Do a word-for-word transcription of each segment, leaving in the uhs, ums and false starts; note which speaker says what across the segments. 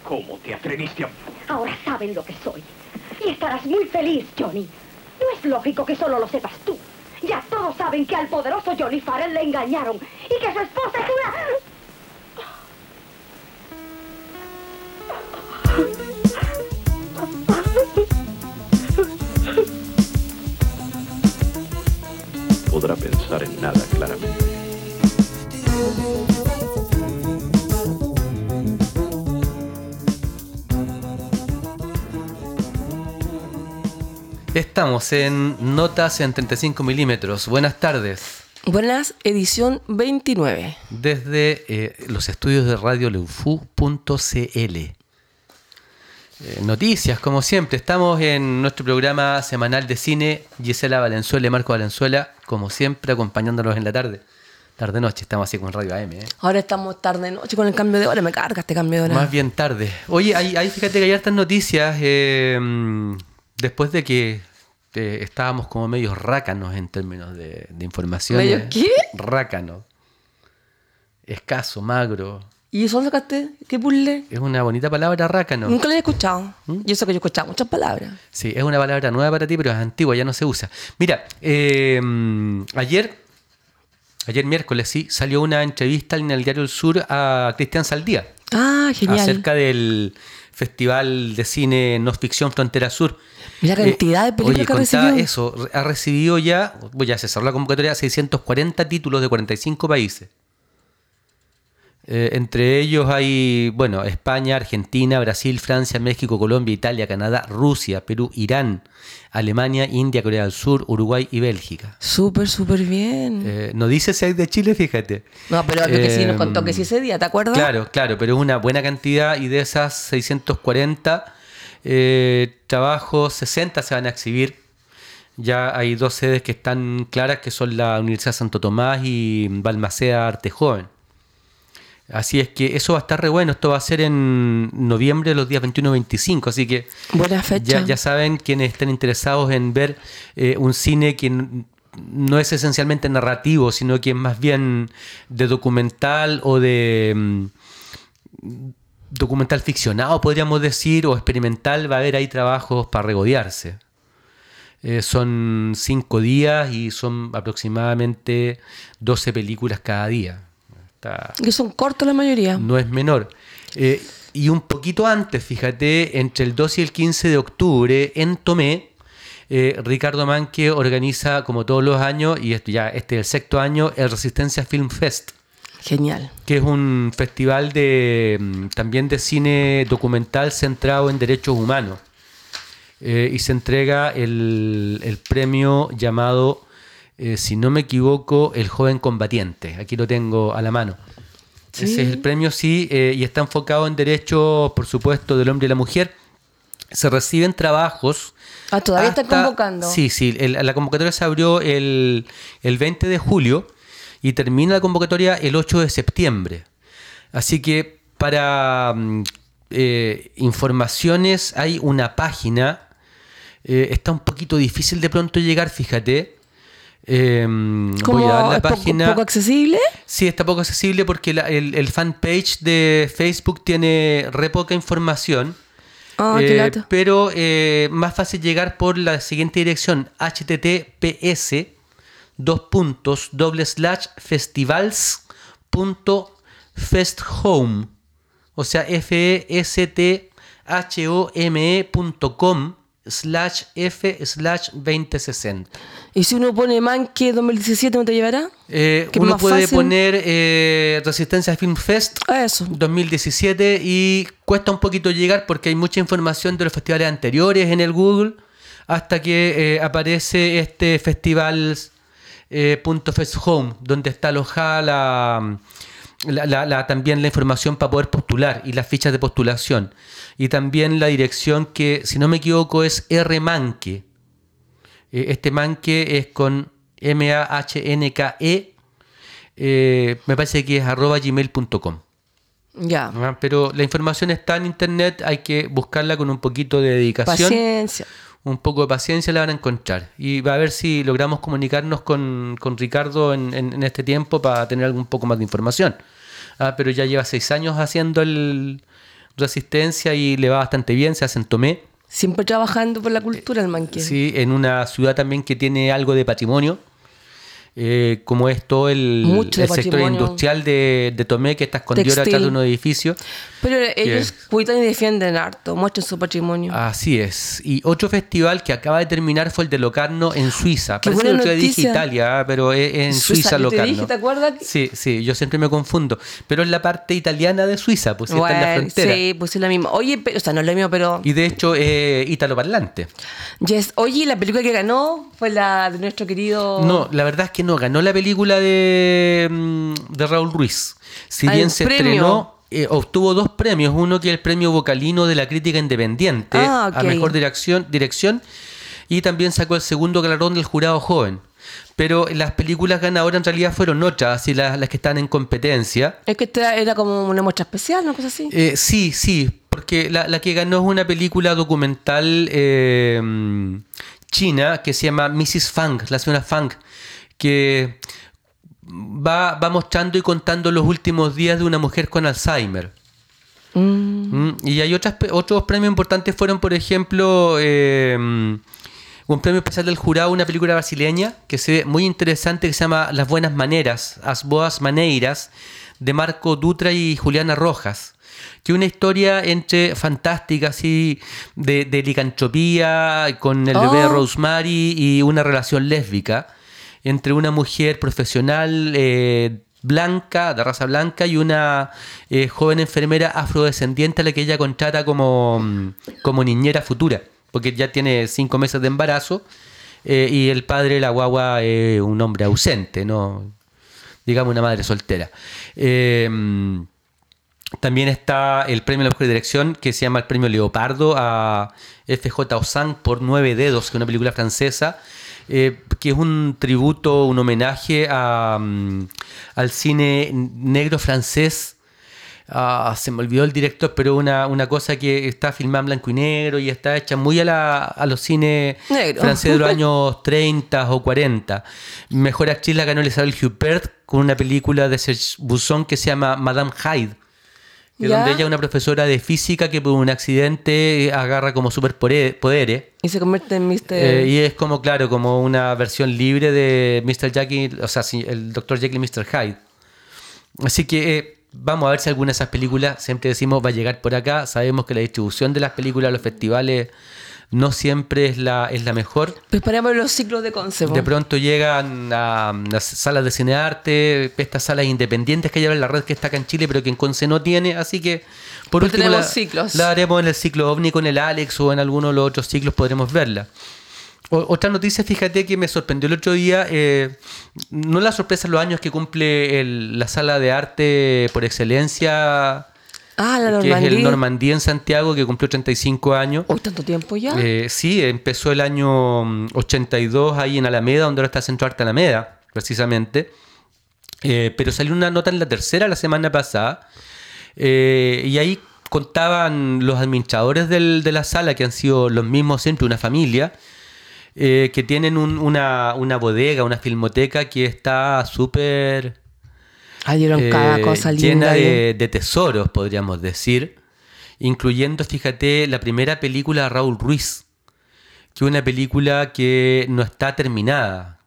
Speaker 1: ¿Cómo te atreviste a...?
Speaker 2: Ahora saben lo que soy. Y estarás muy feliz, Johnny. No es lógico que solo lo sepas tú. Ya todos saben que al poderoso Johnny Farrell le engañaron y que su esposa es una...
Speaker 1: Podrá pensar en nada claramente.
Speaker 3: Estamos en Notas en treinta y cinco milímetros. Buenas tardes.
Speaker 4: Buenas, edición veintinueve.
Speaker 3: Desde eh, los estudios de radio leufú punto c l. Eh, noticias, como siempre. Estamos en nuestro programa semanal de cine. Gisela Valenzuela y Marco Valenzuela, como siempre, acompañándonos en la tarde. Tarde-noche, estamos así con Radio A M. ¿eh?
Speaker 4: Ahora estamos tarde-noche con el cambio de hora. Me carga este cambio de hora.
Speaker 3: Más bien tarde. Oye, ahí, ahí fíjate que hay hartas noticias. Eh, después de que eh, estábamos como medios rácanos en términos de, de información.
Speaker 4: ¿Medio qué?
Speaker 3: Rácano. Escaso, magro.
Speaker 4: ¿Y eso sacaste? ¿Qué puzzle?
Speaker 3: Es una bonita palabra, rácano.
Speaker 4: Nunca lo había escuchado.
Speaker 3: ¿Mm?
Speaker 4: Yo sé que yo he escuchado muchas palabras.
Speaker 3: Sí, es una palabra nueva para ti, pero es antigua, ya no se usa. Mira, eh, ayer, ayer miércoles, sí, salió una entrevista en el Diario El Sur a Cristian Saldía.
Speaker 4: Ah, genial.
Speaker 3: Acerca del Festival de Cine No Ficción Frontera Sur.
Speaker 4: Mira la cantidad de películas
Speaker 3: Oye,
Speaker 4: que ha
Speaker 3: contaba
Speaker 4: recibido.
Speaker 3: eso, ha recibido ya, pues ya se cerró la convocatoria, seiscientos cuarenta títulos de cuarenta y cinco países. Eh, entre ellos hay, bueno, España, Argentina, Brasil, Francia, México, Colombia, Italia, Canadá, Rusia, Perú, Irán, Alemania, India, Corea del Sur, Uruguay y Bélgica.
Speaker 4: Súper, súper bien.
Speaker 3: Eh, no dice si hay de Chile, fíjate.
Speaker 4: No, pero lo que sí nos contó
Speaker 3: Eh,
Speaker 4: que sí ese día, ¿te acuerdas?
Speaker 3: Claro, claro, pero es una buena cantidad y de esas seiscientos cuarenta eh, trabajos, sesenta se van a exhibir. Ya hay dos sedes que están claras, que son la Universidad Santo Tomás y Balmaceda Arte Joven. Así es que eso va a estar re bueno. Esto va a ser en noviembre, los días veintiuno y veinticinco. Así que
Speaker 4: buena fecha.
Speaker 3: Ya, ya saben, quienes estén interesados en ver eh, un cine que n- no es esencialmente narrativo, sino que es más bien de documental o de mm, documental ficcionado, podríamos decir, o experimental, va a haber ahí trabajos para regodearse. Eh, son cinco días y son aproximadamente doce películas cada día.
Speaker 4: Que son cortos la mayoría.
Speaker 3: No es menor. Eh, y un poquito antes, fíjate, entre el dos y el quince de octubre, en Tomé, eh, Ricardo Manque organiza, como todos los años, y esto ya este es el sexto año, el Resistencia Film Fest.
Speaker 4: Genial.
Speaker 3: Que es un festival de también de cine documental centrado en derechos humanos. Eh, y se entrega el, el premio llamado... Eh, si no me equivoco, El Joven Combatiente. Aquí lo tengo a la mano. ¿Sí? Ese es el premio, sí, eh, y está enfocado en derechos, por supuesto, del hombre y la mujer. Se reciben trabajos.
Speaker 4: Ah, todavía
Speaker 3: hasta,
Speaker 4: están convocando.
Speaker 3: Sí, sí. El, la convocatoria se abrió el, el veinte de julio y termina la convocatoria el ocho de septiembre. Así que para eh, informaciones hay una página. Eh, está un poquito difícil de pronto llegar, fíjate. Eh, voy a dar la
Speaker 4: ¿Es
Speaker 3: página.
Speaker 4: poco, poco accesible?
Speaker 3: Sí, está poco accesible porque la, el, el fanpage de Facebook tiene re poca información.
Speaker 4: Oh,
Speaker 3: eh,
Speaker 4: qué lata.
Speaker 3: pero eh, más fácil llegar por la siguiente dirección: https dos puntos doble slash festivals punto festhome, o sea f e s t h o m e punto com slash f slash veinte sesenta.
Speaker 4: ¿Y si uno pone Manque dos mil diecisiete, no te llevará?
Speaker 3: Eh,
Speaker 4: ¿Qué
Speaker 3: uno
Speaker 4: más
Speaker 3: puede
Speaker 4: fácil?
Speaker 3: poner eh, Resistencia Film Fest
Speaker 4: Eso.
Speaker 3: dos mil diecisiete y cuesta un poquito llegar porque hay mucha información de los festivales anteriores en el Google hasta que eh, aparece este festival eh, punto festhome, donde está alojada la, la, la, la, también la información para poder postular y las fichas de postulación. Y también la dirección que, si no me equivoco, es R Manque. Eh, este Manque es con M A H N K E. Eh, me parece que es arroba gmail punto com.
Speaker 4: Ya.
Speaker 3: ¿No? Pero la información está en internet, hay que buscarla con un poquito de dedicación.
Speaker 4: Paciencia.
Speaker 3: Un poco de paciencia la van a encontrar. Y va a ver si logramos comunicarnos con, con Ricardo en, en, en este tiempo para tener algún poco más de información. Ah, pero ya lleva seis años haciendo el Resistencia y le va bastante bien, se hace en Tomé.
Speaker 4: Siempre trabajando por la cultura el manque.
Speaker 3: Sí, en una ciudad también que tiene algo de patrimonio. Eh, como es todo el,
Speaker 4: Mucho
Speaker 3: el
Speaker 4: de
Speaker 3: sector
Speaker 4: patrimonio.
Speaker 3: industrial de, de Tomé, que está escondido
Speaker 4: Textil.
Speaker 3: detrás de unos edificios.
Speaker 4: Pero ellos cuidan y defienden harto, muestran su patrimonio.
Speaker 3: Así es. Y otro festival que acaba de terminar fue el de Locarno en Suiza.
Speaker 4: Qué
Speaker 3: Parece que
Speaker 4: buena
Speaker 3: lo dije
Speaker 4: noticia.
Speaker 3: Italia, ¿eh? Pero es en
Speaker 4: Suiza,
Speaker 3: Suiza,
Speaker 4: yo te
Speaker 3: Locarno.
Speaker 4: dije, ¿te acuerdas?
Speaker 3: Sí, sí, yo siempre me confundo. Pero es la parte italiana de Suiza, pues sí, está en la
Speaker 4: Bueno,
Speaker 3: frontera.
Speaker 4: sí, pues es lo mismo. Oye, pero, o sea, no es lo mismo, pero...
Speaker 3: Y de hecho es italoparlante.
Speaker 4: Yes. Oye, la película que ganó fue la de nuestro querido...
Speaker 3: No, la verdad es que no. Ganó la película de, mm, de Raúl Ruiz. Si
Speaker 4: Ah,
Speaker 3: bien
Speaker 4: el
Speaker 3: se
Speaker 4: premio.
Speaker 3: estrenó, eh, obtuvo dos premios. Uno que es el premio Vocalino de la Crítica Independiente
Speaker 4: Ah, ok.
Speaker 3: a Mejor dirección, dirección. Y también sacó el segundo galardón del Jurado Joven. Pero las películas ganadoras en realidad fueron otras, así las, las que están en competencia.
Speaker 4: Es que esta era como una muestra especial, una cosa así.
Speaker 3: Eh, sí, sí, porque la, la que ganó es una película documental eh, china que se llama missus Fang, la señora Fang, que va, va mostrando y contando los últimos días de una mujer con Alzheimer.
Speaker 4: Mm.
Speaker 3: Mm, Y hay otras, pe- otros premios importantes fueron, por ejemplo, eh, un premio especial del jurado, una película brasileña que se ve muy interesante que se llama Las Buenas Maneras, As Boas Maneiras, de Marco Dutra y Juliana Rojas. Que es una historia entre fantástica, así, de, de licantropía, con el bebé de
Speaker 4: Oh.
Speaker 3: Rosemary y una relación lésbica entre una mujer profesional eh, blanca, de raza blanca, y una eh, joven enfermera afrodescendiente a la que ella contrata como, mm, como niñera futura, porque ya tiene cinco meses de embarazo eh, y el padre de la guagua es un hombre ausente, ¿no? Digamos una madre soltera. Eh, También está el premio a la mejor dirección, que se llama el premio Leopardo a F J Ozang por Nueve Dedos, que es una película francesa, eh, que es un tributo, un homenaje a, mm, al cine negro francés. Ah, se me olvidó el director, pero una, una cosa que está filmada en blanco y negro y está hecha muy a, la, a los cines
Speaker 4: Negro.
Speaker 3: franceses de los años treinta o cuarenta. Mejor actriz la ganó Isabelle Huppert con una película de Serge Busson que se llama Madame Hyde, que
Speaker 4: ¿Ya?
Speaker 3: donde ella es una profesora de física que por un accidente agarra como superpoderes.
Speaker 4: Y se convierte en mister
Speaker 3: Eh, y es como, claro, como una versión libre de mister Jekyll, o sea, sí, el doctor Jekyll y mister Hyde. Así que eh, vamos a ver si alguna de esas películas, siempre decimos, va a llegar por acá. Sabemos que la distribución de las películas a los festivales no siempre es la, es la mejor.
Speaker 4: Preparamos los ciclos de Conce.
Speaker 3: De pronto llegan a las salas de cine arte, estas salas independientes que lleva la red que está acá en Chile, pero que en Conce no tiene, así que por
Speaker 4: Pero
Speaker 3: último
Speaker 4: tenemos
Speaker 3: la,
Speaker 4: ciclos.
Speaker 3: la haremos en el ciclo OVNI con el Alex o en alguno de los otros ciclos podremos verla. O- otra noticia, fíjate que me sorprendió el otro día, eh, no la sorpresa los años que cumple el- la sala de arte por excelencia,
Speaker 4: Ah, la
Speaker 3: que es
Speaker 4: Normandía.
Speaker 3: el Normandía en Santiago, que cumplió treinta y cinco años.
Speaker 4: Uy, tanto tiempo ya.
Speaker 3: Eh, sí, empezó el año mm, ochenta y dos ahí en Alameda, donde ahora está Centro Arte Alameda, precisamente. Eh, pero salió una nota en La Tercera la semana pasada, eh, y ahí contaban los administradores del- de la sala, que han sido los mismos siempre, una familia, eh, que tienen un- una, una bodega, una filmoteca que está súper...
Speaker 4: Ah, dieron
Speaker 3: eh,
Speaker 4: cada cosa linda.
Speaker 3: llena
Speaker 4: ahí.
Speaker 3: de, de tesoros, podríamos decir, incluyendo, fíjate, la primera película de Raúl Ruiz, que es una película que no está terminada.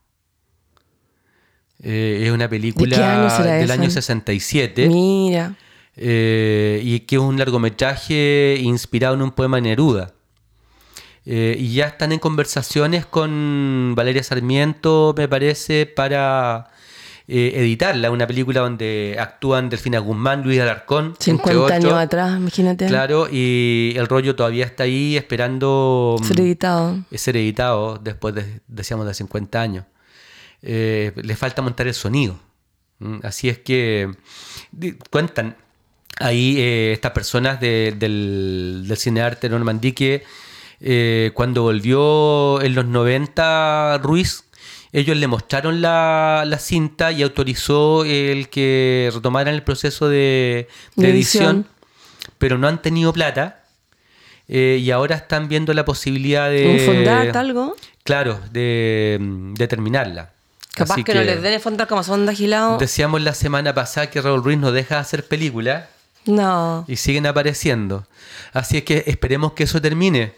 Speaker 3: Eh, es una película
Speaker 4: ¿De qué año será
Speaker 3: del
Speaker 4: esa?
Speaker 3: año sesenta y siete
Speaker 4: Mira.
Speaker 3: eh, y que es un largometraje inspirado en un poema de Neruda. Eh, y ya están en conversaciones con Valeria Sarmiento, me parece, para eh, editarla. Una película donde actúan Delfina Guzmán, Luis Alarcón, entre
Speaker 4: cincuenta años
Speaker 3: otros.
Speaker 4: atrás, imagínate.
Speaker 3: Claro, y el rollo todavía está ahí esperando mm,
Speaker 4: Ser editado.
Speaker 3: ser editado después de, decíamos, de cincuenta años. Eh, le falta montar el sonido. Mm, Así es que di- cuentan ahí eh, estas personas de- del, del cinearte Normandí que eh, cuando volvió en los noventa Ruiz, ellos le mostraron la, la cinta y autorizó el que retomaran el proceso de, de
Speaker 4: De
Speaker 3: edición,
Speaker 4: edición.
Speaker 3: pero no han tenido plata eh, y ahora están viendo la posibilidad de...
Speaker 4: ¿Un fondart, algo?
Speaker 3: Claro, de, de terminarla.
Speaker 4: Capaz
Speaker 3: Así
Speaker 4: que, no les den el fondart como son de agilado.
Speaker 3: Decíamos la semana pasada que Raúl Ruiz no deja de hacer películas.
Speaker 4: No.
Speaker 3: Y siguen apareciendo. Así es que esperemos que eso termine.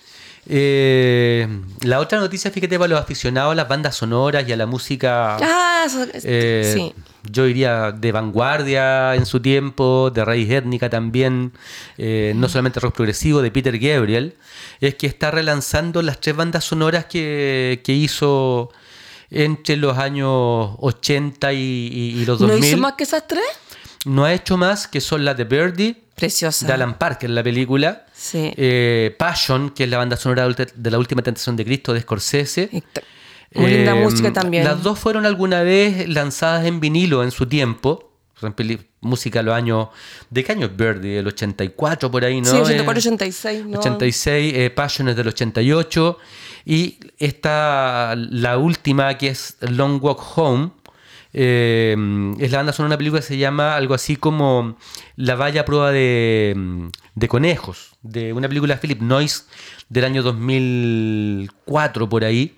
Speaker 3: Eh, la otra noticia, fíjate, para los aficionados a las bandas sonoras y a la música,
Speaker 4: Ah, eso-
Speaker 3: eh,
Speaker 4: sí.
Speaker 3: yo diría de vanguardia en su tiempo, de raíz étnica también, eh, no solamente rock progresivo, de Peter Gabriel, es que está relanzando las tres bandas sonoras que, que hizo entre los años ochenta y, y- y los
Speaker 4: ¿No
Speaker 3: dos mil.
Speaker 4: hizo más que esas tres?
Speaker 3: No ha hecho más, que son las de Birdie,
Speaker 4: Preciosa.
Speaker 3: de Alan Parker, la película.
Speaker 4: Sí.
Speaker 3: Eh, Passion, que es la banda sonora de la última tentación de Cristo de Scorsese.
Speaker 4: Y t- Muy linda
Speaker 3: Eh,
Speaker 4: música también.
Speaker 3: Las dos fueron alguna vez lanzadas en vinilo en su tiempo. Son peli- música de los años. ¿De qué año es Birdie? El ochenta y cuatro por ahí, ¿no?
Speaker 4: Sí, ochenta y cuatro,
Speaker 3: Eh,
Speaker 4: ochenta y seis, ¿no?
Speaker 3: ochenta y seis, eh, Passion es del ochenta y ocho. Y esta, la última, que es Long Walk Home, eh, es la banda sonora de una película que se llama algo así como La valla a prueba de, de conejos, de una película de Philip Noyce del año dos mil cuatro por ahí,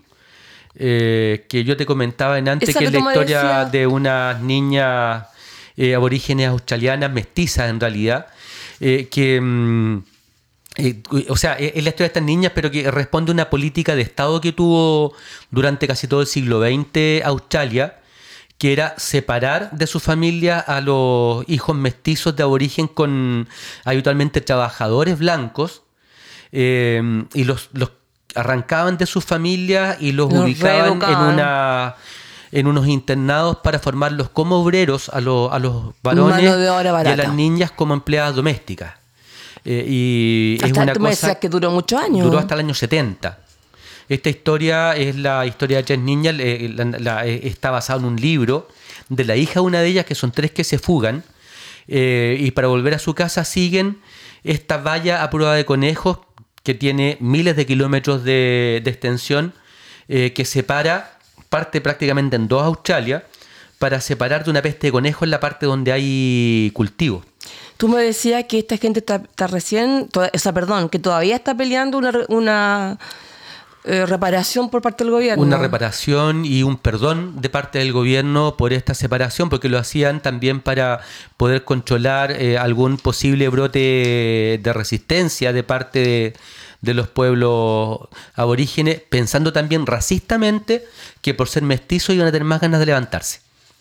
Speaker 3: eh, que yo te comentaba en antes,
Speaker 4: Esa
Speaker 3: que
Speaker 4: que
Speaker 3: es la
Speaker 4: tú me
Speaker 3: historia
Speaker 4: decías.
Speaker 3: de unas niñas eh, aborígenes australianas, mestizas en realidad, eh, que... mm, eh, o sea, es la historia de estas niñas, pero que responde a una política de Estado que tuvo durante casi todo el siglo veinte Australia, que era separar de su familia a los hijos mestizos de aborigen con habitualmente trabajadores blancos, eh, y los, los arrancaban de sus familias y los,
Speaker 4: Los
Speaker 3: ubicaban en
Speaker 4: reeducaban.
Speaker 3: una en unos internados para formarlos como obreros a, los a los varones
Speaker 4: Mano de obra
Speaker 3: y a
Speaker 4: barata.
Speaker 3: las niñas como empleadas domésticas. Eh, y es
Speaker 4: Hasta
Speaker 3: una
Speaker 4: tú me
Speaker 3: cosa
Speaker 4: decías que duró muchos años.
Speaker 3: duró hasta el año setenta. Esta historia es la historia de tres niñas, eh, la- la- eh, está basada en un libro de la hija de una de ellas, que son tres que se fugan, eh, y para volver a su casa siguen esta valla a prueba de conejos que tiene miles de kilómetros de, de extensión, eh, que separa, parte prácticamente en dos Australia, para separar de una peste de conejos en la parte donde hay cultivos.
Speaker 4: Tú me decías que esta gente está, está recién, to- o sea, perdón, que todavía está peleando una, re- una eh, reparación por parte del gobierno.
Speaker 3: Una reparación y un perdón de parte del gobierno por esta separación, porque lo hacían también para poder controlar eh, algún posible brote de resistencia de parte de, de los pueblos aborígenes, pensando también racistamente que por ser mestizos iban a tener más ganas de levantarse.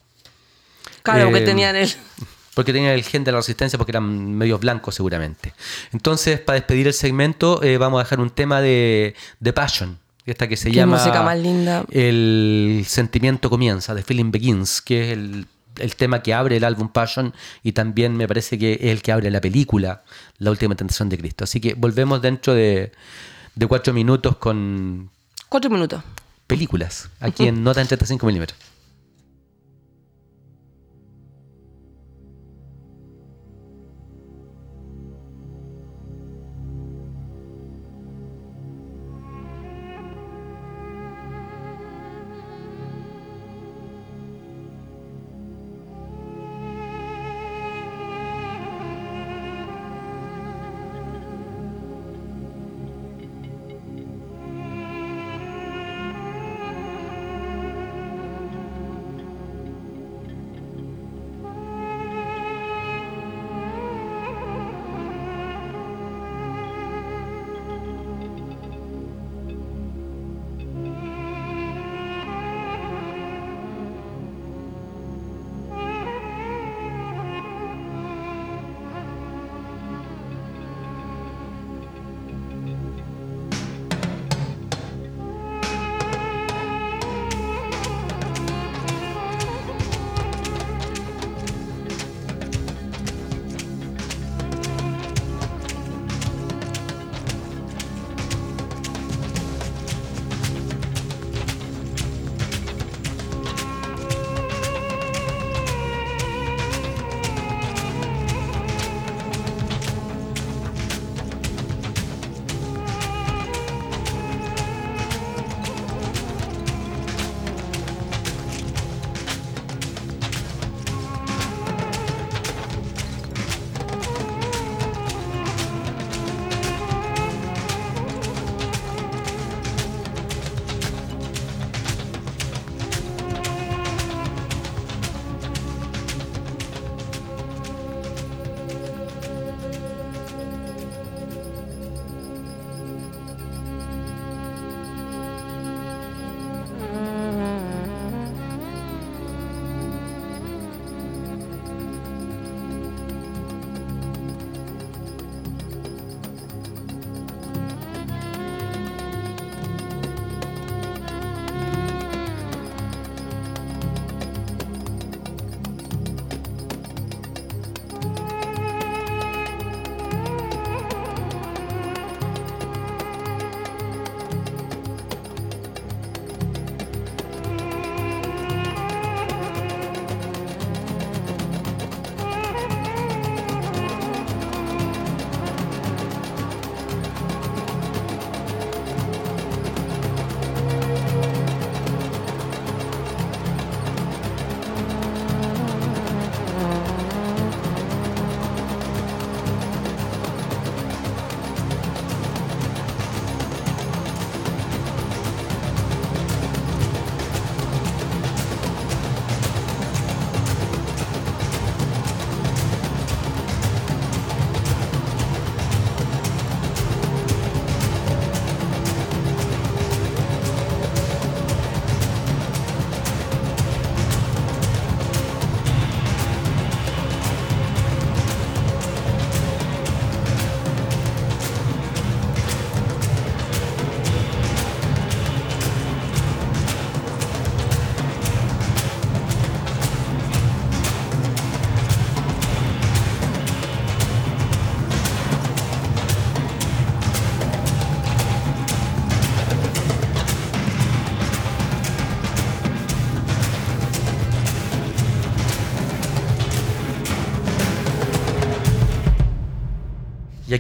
Speaker 4: Claro, porque
Speaker 3: Eh,
Speaker 4: tenían el...
Speaker 3: Porque tenían el gen de la resistencia, porque eran medios blancos seguramente. Entonces, para despedir el segmento, eh, vamos a dejar un tema de, de Passion, esta que se
Speaker 4: Qué
Speaker 3: llama
Speaker 4: música más linda.
Speaker 3: El sentimiento comienza, de Feeling Begins, que es el, el tema que abre el álbum Passion y también me parece que es el que abre la película La Última Tentación de Cristo. Así que volvemos dentro de, de cuatro minutos con
Speaker 4: Cuatro minutos.
Speaker 3: películas, aquí en Nota en treinta y cinco milímetros.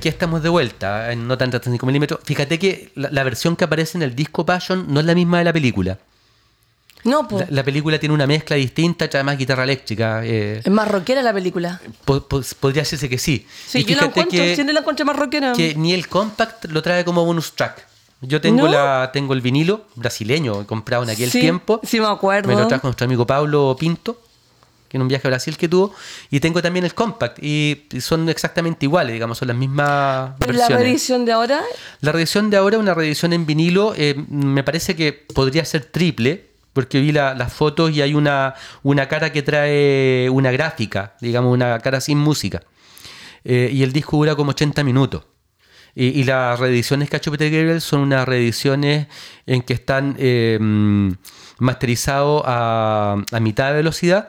Speaker 3: aquí estamos de vuelta en Nota en treinta y cinco milímetros. Fíjate que la, la versión que aparece en el disco Passion no es la misma de la película.
Speaker 4: No, pues.
Speaker 3: La, la película tiene una mezcla distinta, trae más guitarra eléctrica. Eh,
Speaker 4: Es más rockera la película.
Speaker 3: po- po- podría decirse que sí.
Speaker 4: Sí,
Speaker 3: Y
Speaker 4: yo la
Speaker 3: fíjate
Speaker 4: encuentro,
Speaker 3: que,
Speaker 4: siempre la encontré más rockera.
Speaker 3: que ni el compact lo trae como bonus track. Yo tengo
Speaker 4: ¿No?
Speaker 3: la tengo el vinilo brasileño, comprado en aquel
Speaker 4: Sí,
Speaker 3: tiempo.
Speaker 4: sí me acuerdo.
Speaker 3: Me lo trajo nuestro amigo Pablo Pinto, que en un viaje a Brasil que tuvo. Y tengo también el compact. Y son exactamente iguales, digamos, son las mismas
Speaker 4: Pero la
Speaker 3: versiones.
Speaker 4: reedición de ahora,
Speaker 3: La reedición de ahora, una reedición en vinilo, eh, me parece que podría ser triple, porque vi la- las fotos y hay una, una cara que trae una gráfica, digamos, una cara sin música. Eh, y el disco dura como ochenta minutos. Y, y las reediciones que ha hecho Peter Gabriel son unas reediciones en que están eh, masterizados a, a mitad de velocidad,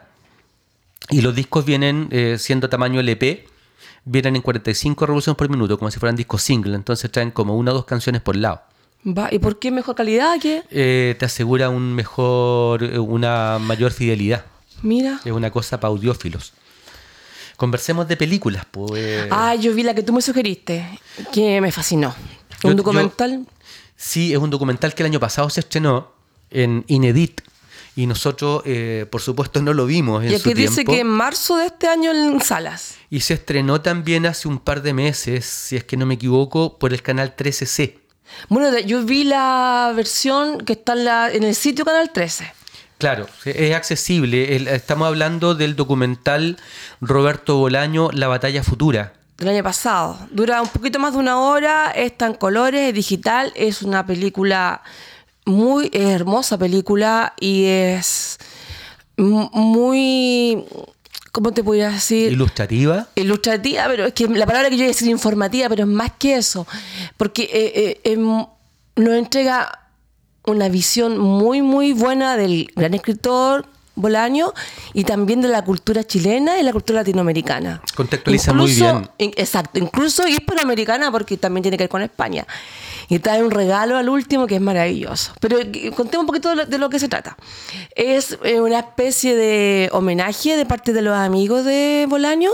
Speaker 3: y los discos vienen eh, siendo tamaño L P, vienen en cuarenta y cinco revoluciones por minuto, como si fueran discos single, entonces traen como una o dos canciones por lado.
Speaker 4: va, ¿y por qué mejor calidad? ¿Qué?
Speaker 3: Eh, te asegura un mejor, una mayor fidelidad.
Speaker 4: Mira.
Speaker 3: Es una cosa para audiófilos. Conversemos de películas, pues.
Speaker 4: Ah, yo vi la que tú me sugeriste, que me fascinó.
Speaker 3: Yo-
Speaker 4: Un documental.
Speaker 3: Sí, es un documental que el año pasado se estrenó en Inedit, y nosotros, eh, por supuesto, no lo vimos en
Speaker 4: Y
Speaker 3: su
Speaker 4: aquí dice
Speaker 3: tiempo.
Speaker 4: que en marzo de este año en salas.
Speaker 3: Y se estrenó también hace un par de meses, si es que no me equivoco, por el canal trece C.
Speaker 4: Bueno, de- yo vi la versión que está en, la, en el sitio Canal trece.
Speaker 3: Claro, es accesible. El- estamos hablando del documental Roberto Bolaño, La Batalla Futura.
Speaker 4: Del año pasado. Dura un poquito más de una hora, está en colores, es digital, es una película muy es hermosa película y es m- muy, ¿cómo te podría decir?
Speaker 3: Ilustrativa.
Speaker 4: Ilustrativa, pero es que la palabra que yo iba a decir informativa, pero es más que eso, porque eh, eh, em, nos entrega una visión muy, muy buena del gran escritor Bolaño y también de la cultura chilena y la cultura latinoamericana.
Speaker 3: Contextualiza muy
Speaker 4: Incluso-
Speaker 3: bien.
Speaker 4: in- exacto, incluso hispanoamericana porque también tiene que ver con España. Y trae un regalo al último que es maravilloso. Pero eh, contemos un poquito de lo, de lo que se trata. Es eh, una especie de homenaje de parte de los amigos de Bolaño.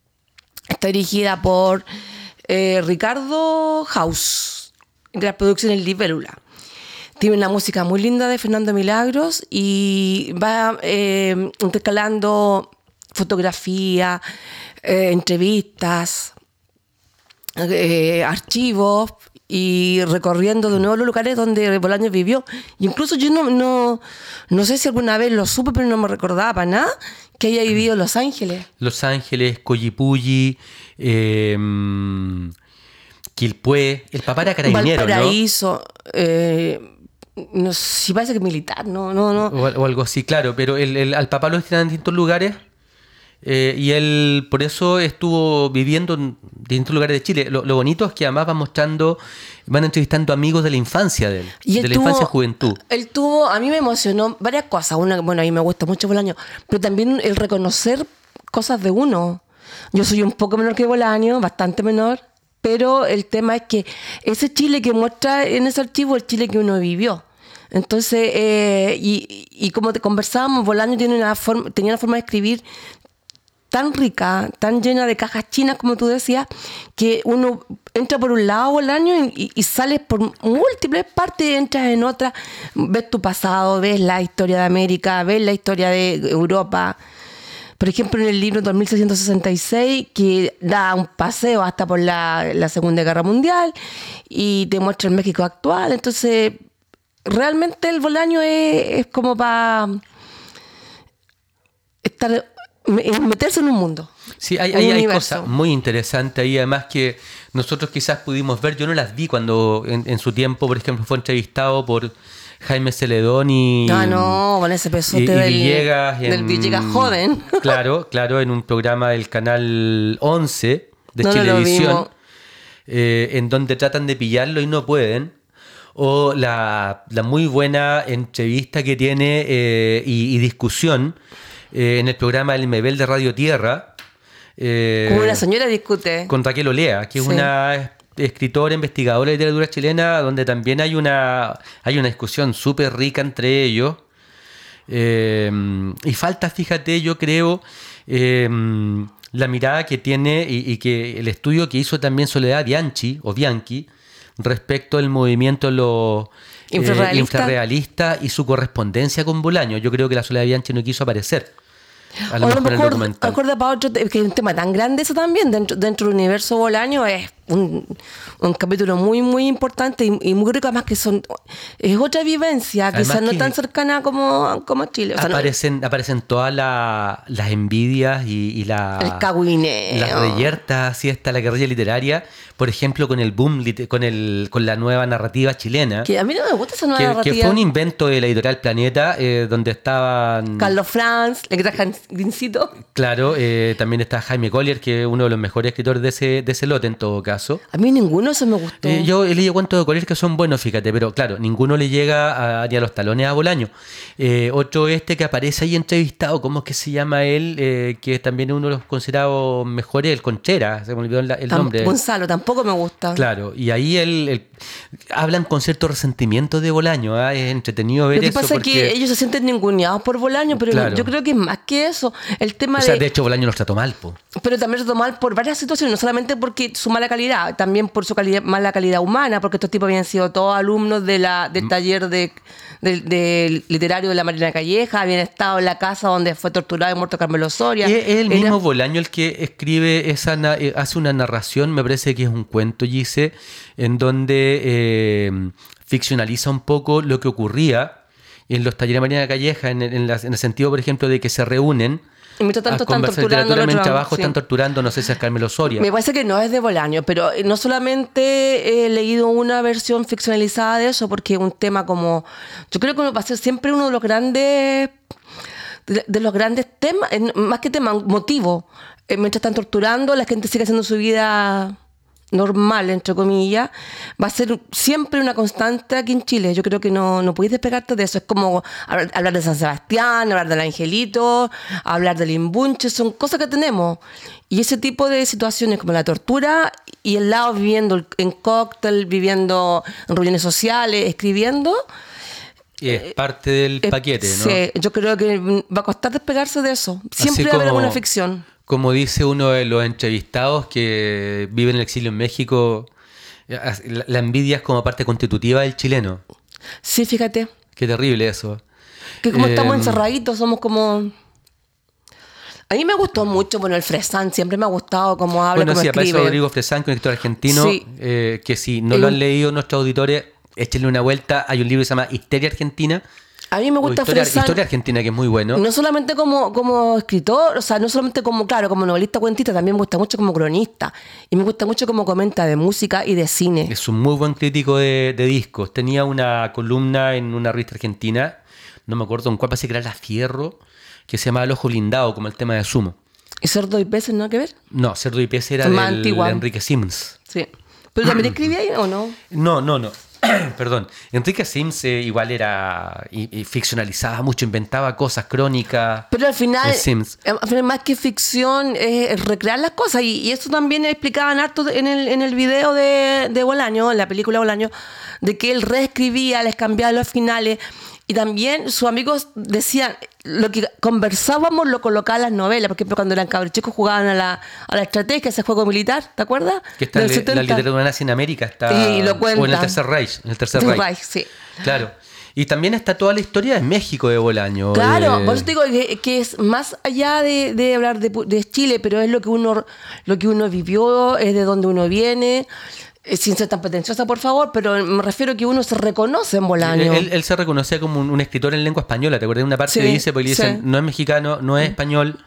Speaker 4: Está dirigida por eh, Ricardo House, de las producciones Libélula. Tiene una música muy linda de Fernando Milagros y va eh, intercalando fotografía, eh, entrevistas, eh, archivos y recorriendo de nuevo los lugares donde Bolaño vivió. Y incluso yo no, no, no sé si alguna vez lo supe, pero no me recordaba para nada que haya vivido en Los Ángeles.
Speaker 3: Los Ángeles, Collipulli, eh, Quilpué. El papá era carabinero, ¿no?
Speaker 4: Valparaíso, eh, no sé, si parece que militar, no, no, no.
Speaker 3: O, o algo así, claro. Pero el, el- al papá lo destinan en distintos lugares. eh, y él por eso estuvo viviendo en distintos lugares de Chile. Lo, lo bonito es que además van mostrando, van entrevistando amigos de la infancia de él.
Speaker 4: Y
Speaker 3: de
Speaker 4: él
Speaker 3: la
Speaker 4: tuvo-
Speaker 3: infancia y juventud.
Speaker 4: Él tuvo, a mí me emocionó varias cosas. Una, bueno, a mí me gusta mucho Bolaño, pero también el reconocer cosas de uno. Yo soy un poco menor que Bolaño, bastante menor, pero el tema es que ese Chile que muestra en ese archivo es el Chile que uno vivió. Entonces, eh, y, y como te conversábamos, Bolaño tiene una forma, tenía una forma de escribir tan rica, tan llena de cajas chinas, como tú decías, que uno entra por un lado Bolaño y, y sales por múltiples partes, entras en otra, ves tu pasado, ves la historia de América, ves la historia de Europa. Por ejemplo, en el libro dos mil seiscientos sesenta y seis, que da un paseo hasta por la, la Segunda Guerra Mundial y te muestra el México actual. Entonces, realmente el Bolaño es, es como para estar, meterse en un mundo.
Speaker 3: Sí, hay,
Speaker 4: un
Speaker 3: hay, hay
Speaker 4: universo.
Speaker 3: cosas muy interesantes ahí, además que nosotros quizás pudimos ver, yo no las vi cuando en, en su tiempo, por ejemplo, fue entrevistado por Jaime Celedón y...
Speaker 4: Ah, no, con ese pesote
Speaker 3: y, y
Speaker 4: del,
Speaker 3: Villegas.
Speaker 4: del
Speaker 3: en-
Speaker 4: Villegas joven.
Speaker 3: Claro, claro, en un programa del canal once de
Speaker 4: No, no lo
Speaker 3: Chilevisión,
Speaker 4: vimos.
Speaker 3: eh, en donde tratan de pillarlo y no pueden. O la, la muy buena entrevista que tiene eh, y, y discusión eh, en el programa El Mebel de Radio Tierra. eh,
Speaker 4: Como una señora discute.
Speaker 3: con Raquel Olea, que es
Speaker 4: Sí.
Speaker 3: una es- escritora, investigadora de literatura chilena, donde también hay una, hay una discusión súper rica entre ellos. Eh, y falta, fíjate, yo creo, eh, la mirada que tiene y, y que el estudio que hizo también Soledad Bianchi, o Bianchi, respecto al movimiento lo,
Speaker 4: Infrarrealista.
Speaker 3: eh, infrarrealista y su correspondencia con Bolaño. Yo creo que la Soledad Bianchi no quiso aparecer. A lo
Speaker 4: O a
Speaker 3: mejor
Speaker 4: lo
Speaker 3: en el
Speaker 4: mejor,
Speaker 3: documental.
Speaker 4: acuerda para otro, te- que es un tema tan grande eso también, dentro, dentro del universo Bolaño, es un, un capítulo muy, muy importante y, y muy rico, además que son, es otra vivencia,
Speaker 3: Además
Speaker 4: quizás no
Speaker 3: que
Speaker 4: tan cercana como, como Chile. O sea, no-
Speaker 3: Aparecen, aparecen todas la- las envidias y, y la,
Speaker 4: el cagüineo.
Speaker 3: las reyertas, así está la guerrilla literaria, por ejemplo, con el boom, lit- con, el, con la nueva narrativa chilena,
Speaker 4: Que a mí no me gusta esa nueva
Speaker 3: que, que
Speaker 4: narrativa.
Speaker 3: fue un invento de la editorial Planeta, eh, donde estaban...
Speaker 4: Carlos Franz, le trajan Vincito.
Speaker 3: Claro, eh, también está Jaime Collier, que es uno de los mejores escritores de ese, de ese lote en todo caso.
Speaker 4: A mí ninguno de esos me gustó.
Speaker 3: Eh, yo he leído cuentos de Collier que son buenos, fíjate, pero claro, ninguno le llega a, ni a los talones a Bolaño. Eh, otro este que aparece ahí entrevistado, ¿cómo es que se llama él? Eh, que también es uno de los considerados mejores, el Conchera, se me olvidó el, el
Speaker 4: Tam-
Speaker 3: nombre.
Speaker 4: Gonzalo tampoco me gusta.
Speaker 3: Claro, y ahí él, él- hablan con cierto resentimiento de Bolaño, ¿ah? Es entretenido ver
Speaker 4: Lo que
Speaker 3: eso
Speaker 4: pasa
Speaker 3: porque...
Speaker 4: es que ellos se sienten ninguneados por Bolaño, pero
Speaker 3: Claro.
Speaker 4: yo creo que es más que eso. El tema
Speaker 3: O sea,
Speaker 4: de...
Speaker 3: de hecho Bolaño los trató mal, po.
Speaker 4: Pero también se toma mal por varias situaciones, no solamente porque su mala calidad, también por su calidad, mala calidad humana, porque estos tipos habían sido todos alumnos de la,
Speaker 3: Mm.
Speaker 4: del taller de, de- de literario de la Marina Calleja, habían estado en la casa donde fue torturado y muerto Carmelo Soria.
Speaker 3: Es el
Speaker 4: Era-
Speaker 3: mismo Bolaño el que escribe esa na- eh, hace una narración, me parece que es un cuento, Gise, en donde eh, ficcionaliza un poco lo que ocurría en los talleres de Marina Calleja, en, el- en la- en el sentido, por ejemplo, de que se reúnen
Speaker 4: Y mientras tanto
Speaker 3: a
Speaker 4: están
Speaker 3: conversar
Speaker 4: torturando
Speaker 3: literatura,
Speaker 4: al otro,
Speaker 3: mientras abajo
Speaker 4: sí.
Speaker 3: están torturando, no sé si es Carmelo Soria.
Speaker 4: Me parece que no es de Bolaño, pero no solamente he leído una versión ficcionalizada de eso, porque es un tema como... Yo creo que va a ser siempre uno de los grandes... De, de los grandes temas, eh, más que tema, motivo. Eh, mientras están torturando, la gente sigue haciendo su vida normal, entre comillas, va a ser siempre una constante aquí en Chile. Yo creo que no, no podéis despegarte de eso. Es como hablar, hablar de San Sebastián, hablar del Angelito, hablar del Imbunche, son cosas que tenemos. Y ese tipo de situaciones como la tortura y el lado viviendo en cóctel, viviendo en reuniones sociales, escribiendo,
Speaker 3: Es parte del
Speaker 4: eh,
Speaker 3: paquete, ¿no?
Speaker 4: sí, yo creo que va a costar despegarse de eso. Siempre va a haber
Speaker 3: como-
Speaker 4: alguna ficción.
Speaker 3: Como dice uno de los entrevistados que vive en el exilio en México, la, la envidia es como parte constitutiva del chileno.
Speaker 4: Sí, fíjate.
Speaker 3: Qué terrible eso.
Speaker 4: Que como
Speaker 3: Eh,
Speaker 4: estamos encerraditos, somos como... A mí me gustó mucho, bueno, el Fresán, siempre me ha gustado cómo habla,
Speaker 3: Bueno,
Speaker 4: cómo
Speaker 3: sí, aparece
Speaker 4: escribe.
Speaker 3: Rodrigo Fresán, un escritor argentino,
Speaker 4: Sí.
Speaker 3: eh, que si no
Speaker 4: El-
Speaker 3: lo han leído nuestros auditores, échenle una vuelta. Hay un libro que se llama Histeria Argentina.
Speaker 4: A mí me
Speaker 3: o
Speaker 4: gusta
Speaker 3: historia,
Speaker 4: Fresán,
Speaker 3: Historia Argentina, que es muy bueno.
Speaker 4: no solamente como, como escritor, o sea, no solamente como, claro, como novelista, cuentista, también me gusta mucho como cronista. Y me gusta mucho como comenta de música y de cine.
Speaker 3: Es un muy buen crítico de, de discos. Tenía una columna en una revista argentina, no me acuerdo en cuál, parece que era La Fierro, que se llamaba El Ojo Blindado, como el tema de Sumo.
Speaker 4: ¿Y Cerdo y Peces, nada que ver?
Speaker 3: No, Cerdo y Pez era
Speaker 4: Más
Speaker 3: del,
Speaker 4: antigua.
Speaker 3: de Enrique Sims.
Speaker 4: Sí. ¿Pero también escribía ahí o no?
Speaker 3: No, no, no. Perdón. Enrique Sims eh, igual era y, y ficcionalizaba mucho, inventaba cosas, crónicas.
Speaker 4: Pero al final,
Speaker 3: El Sims.
Speaker 4: eh, al final más que ficción, es recrear las cosas. Y, y eso también explicaban harto en el, en el video de, de Bolaño, en la película Bolaño, de que él reescribía, les cambiaba los finales. Y también sus amigos decían, lo que conversábamos lo colocaban en las novelas. Por ejemplo, cuando eran cabros chicos jugaban a la, a la estrategia, ese juego militar, ¿te acuerdas?
Speaker 3: Que está
Speaker 4: Del
Speaker 3: le- la
Speaker 4: setenta.
Speaker 3: literatura nazi en América. Está,
Speaker 4: Y lo
Speaker 3: o en el
Speaker 4: cuentan.
Speaker 3: Tercer Reich. En el Tercer
Speaker 4: Tercer
Speaker 3: Reich.
Speaker 4: Reich, sí.
Speaker 3: Claro. Y también está toda la historia de México de Bolaño.
Speaker 4: Claro,
Speaker 3: eh,
Speaker 4: por eso te digo que, que es más allá de, de hablar de, pu- de Chile, pero es lo que uno lo que uno vivió, es de donde uno viene, eh, sin ser tan pretenciosa, por favor, pero me refiero a que uno se reconoce en Bolaño.
Speaker 3: Él, él se reconocía como un, un escritor en lengua española. ¿Te acuerdas de una parte
Speaker 4: Sí,
Speaker 3: que dice? Porque le dicen,
Speaker 4: sí.
Speaker 3: no es mexicano, no es español,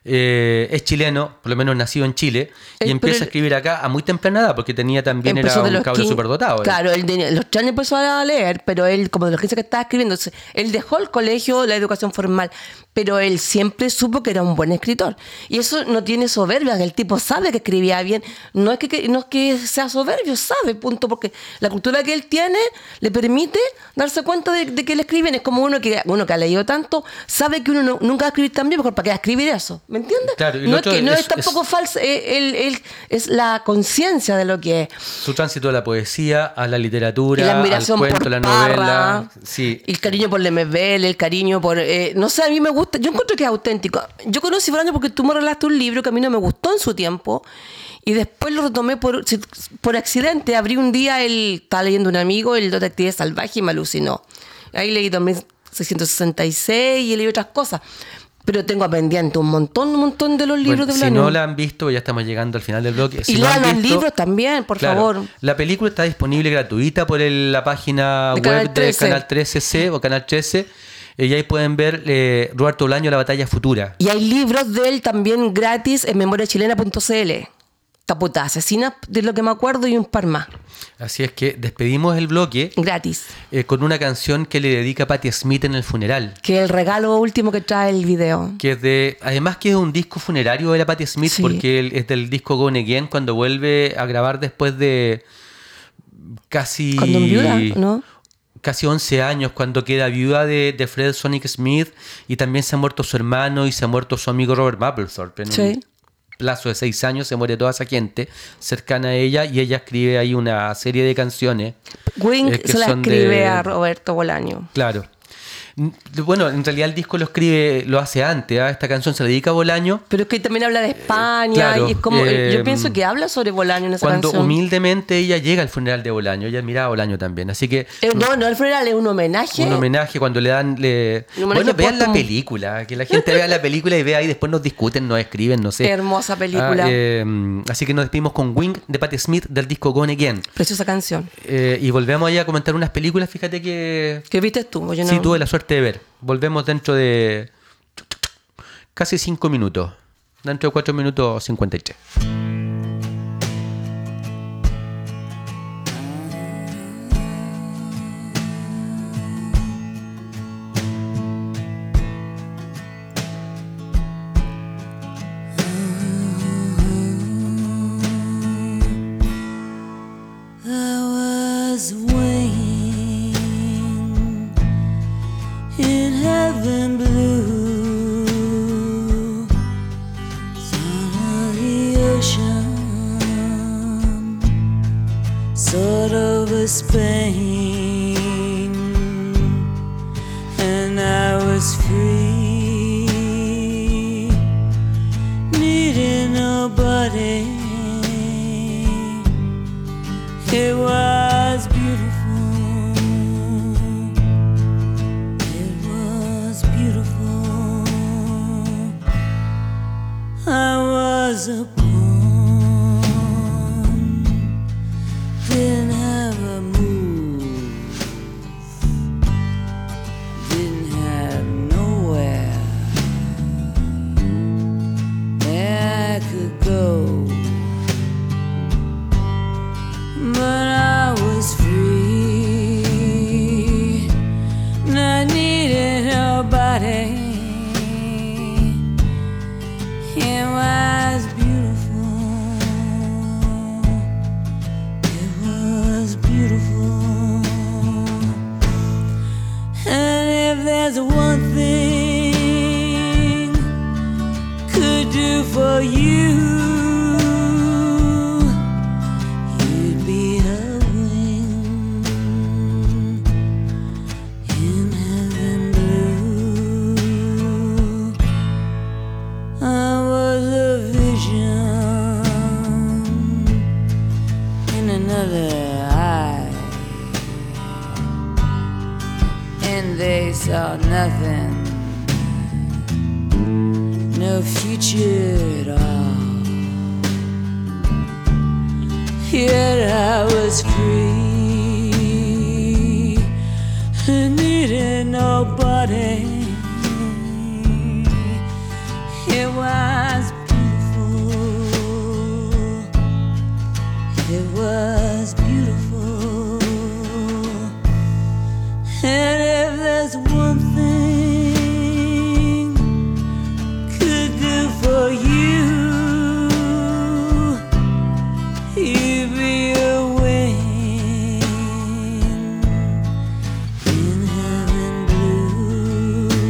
Speaker 3: eh, es chileno, por lo menos nacido en Chile, y
Speaker 4: Eh,
Speaker 3: empieza
Speaker 4: pero
Speaker 3: a
Speaker 4: él-
Speaker 3: escribir acá a muy temprana edad, porque tenía también, era
Speaker 4: Empezó de
Speaker 3: un
Speaker 4: los
Speaker 3: cabro
Speaker 4: quince
Speaker 3: superdotado. él.
Speaker 4: Claro, él de los tres años empezó a leer, pero él, como de los quince que estaba escribiendo, se- él dejó el colegio, la educación formal, pero él siempre supo que era un buen escritor. Y eso no tiene soberbia, que el tipo sabe que escribía bien. No es que, que- no es que sea soberbio, sabe, punto, porque la cultura que él tiene le permite darse cuenta de, de que él escribe bien. Es como uno que, uno que ha leído tanto, sabe que uno no- nunca va a escribir tan bien, mejor para qué va a escribir eso. ¿Me entiendes?
Speaker 3: Claro, y lo
Speaker 4: no es
Speaker 3: otro
Speaker 4: que no es,
Speaker 3: es-
Speaker 4: tampoco
Speaker 3: es-
Speaker 4: falso, es, el- el- es la conciencia de lo que es.
Speaker 3: Su tránsito a la poesía, a la literatura,
Speaker 4: Y la admiración
Speaker 3: al cuento,
Speaker 4: por
Speaker 3: la
Speaker 4: Parra,
Speaker 3: novela. Sí.
Speaker 4: el cariño por Lemebel, el cariño por... eh, no sé, a mí me gusta, yo encuentro que es auténtico. Yo conocí Bolaño porque tú me regalaste un libro que a mí no me gustó en su tiempo y después lo retomé por, por accidente. Abrí un día, el, estaba leyendo un amigo, el Detective Salvaje, y me alucinó. Ahí leí dos mil seiscientos sesenta y seis y leí otras cosas. Pero tengo pendiente un montón, un montón de los libros
Speaker 3: Bueno,
Speaker 4: de
Speaker 3: si
Speaker 4: Bolaño.
Speaker 3: no la han visto, ya estamos llegando al final del blog. Si
Speaker 4: y
Speaker 3: no
Speaker 4: lean
Speaker 3: han
Speaker 4: los
Speaker 3: visto,
Speaker 4: libros también, por
Speaker 3: claro,
Speaker 4: favor.
Speaker 3: La película está disponible gratuita por el- la página
Speaker 4: De
Speaker 3: web
Speaker 4: Canal
Speaker 3: de
Speaker 4: trece.
Speaker 3: Canal trece C o Canal trece. eh, Y ahí pueden ver eh, Roberto Bolaño, La batalla futura.
Speaker 4: Y hay libros de él también gratis en memoriachilena punto c l. Taputa Asesina, de lo que me acuerdo, y un par más.
Speaker 3: Así es que despedimos el bloque
Speaker 4: Gratis.
Speaker 3: eh, con una canción que le dedica Patti Smith en el funeral.
Speaker 4: Que es el regalo último que trae el video.
Speaker 3: Que es de, además que es un disco funerario de la Patti Smith,
Speaker 4: Sí.
Speaker 3: porque él- es del disco Gone Again, cuando vuelve a grabar después de casi
Speaker 4: Cuando en viuda, ¿no?
Speaker 3: casi once años, cuando queda viuda de, de Fred Sonic Smith, y también se ha muerto su hermano y se ha muerto su amigo Robert Mapplethorpe. En
Speaker 4: Sí.
Speaker 3: un plazo de seis años se muere toda esa gente cercana a ella, y ella escribe ahí una serie de canciones.
Speaker 4: Wing
Speaker 3: eh, que
Speaker 4: se la
Speaker 3: son
Speaker 4: escribe
Speaker 3: de-
Speaker 4: a Roberto Bolaño.
Speaker 3: Claro. N- Bueno, en realidad el disco lo escribe, lo hace antes. ¿ah? Esta canción se le dedica a Bolaño.
Speaker 4: Pero es que también habla de España.
Speaker 3: claro,
Speaker 4: y es como,
Speaker 3: eh,
Speaker 4: yo pienso que habla sobre Bolaño en esa
Speaker 3: Cuando
Speaker 4: canción.
Speaker 3: humildemente ella llega al funeral de Bolaño, ella admiraba a Bolaño también. Así que
Speaker 4: Eh, no, no, el funeral es un homenaje.
Speaker 3: un homenaje cuando le dan... Le...
Speaker 4: Un homenaje
Speaker 3: Bueno, vean la
Speaker 4: póstumo.
Speaker 3: película, que la gente vea la película y vea y después nos discuten, nos escriben, no sé.
Speaker 4: Hermosa película.
Speaker 3: Ah, eh, así que nos despedimos con Wing de Patti Smith del disco Gone Again.
Speaker 4: Preciosa canción.
Speaker 3: Eh, y volvemos ahí a comentar unas películas, fíjate que...
Speaker 4: ¿Qué viste tú? Yo no...
Speaker 3: Sí, tuve la suerte de ver. Volvemos dentro de casi cinco minutos. Dentro de cuatro minutos cincuenta y tres.
Speaker 5: There was a wing in heaven blue, son of the ocean, sort of a Spain, and I was free, needing nobody. It was beautiful. It was beautiful. I was a pawn. Didn't have a move. Didn't have nowhere where I could go. But I was free, not needing nobody. It was beautiful. It was beautiful. And if there's one thing could do for you, saw nothing, no future at all. Yet I was free, needing nobody. It was beautiful. It was beautiful. And if there's one thing could do for you, you'd be a wing in heaven blue.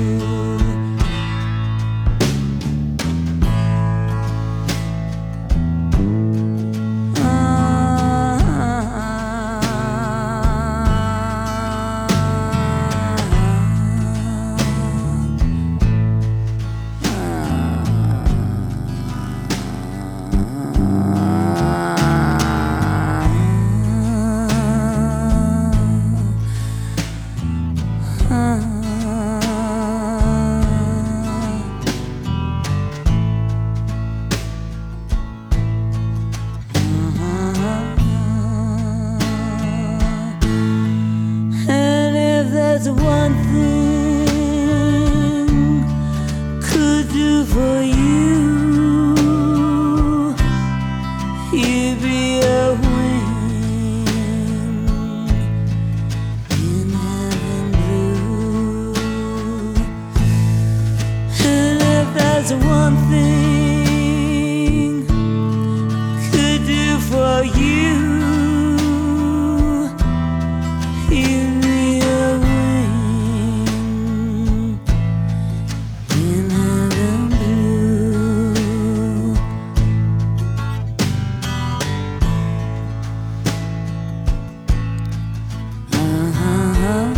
Speaker 5: there's one thing could do for you, you'd be a wing in heaven blue. And if there's one thing could do for you, you'd be a wing in heaven blue. Uh-huh.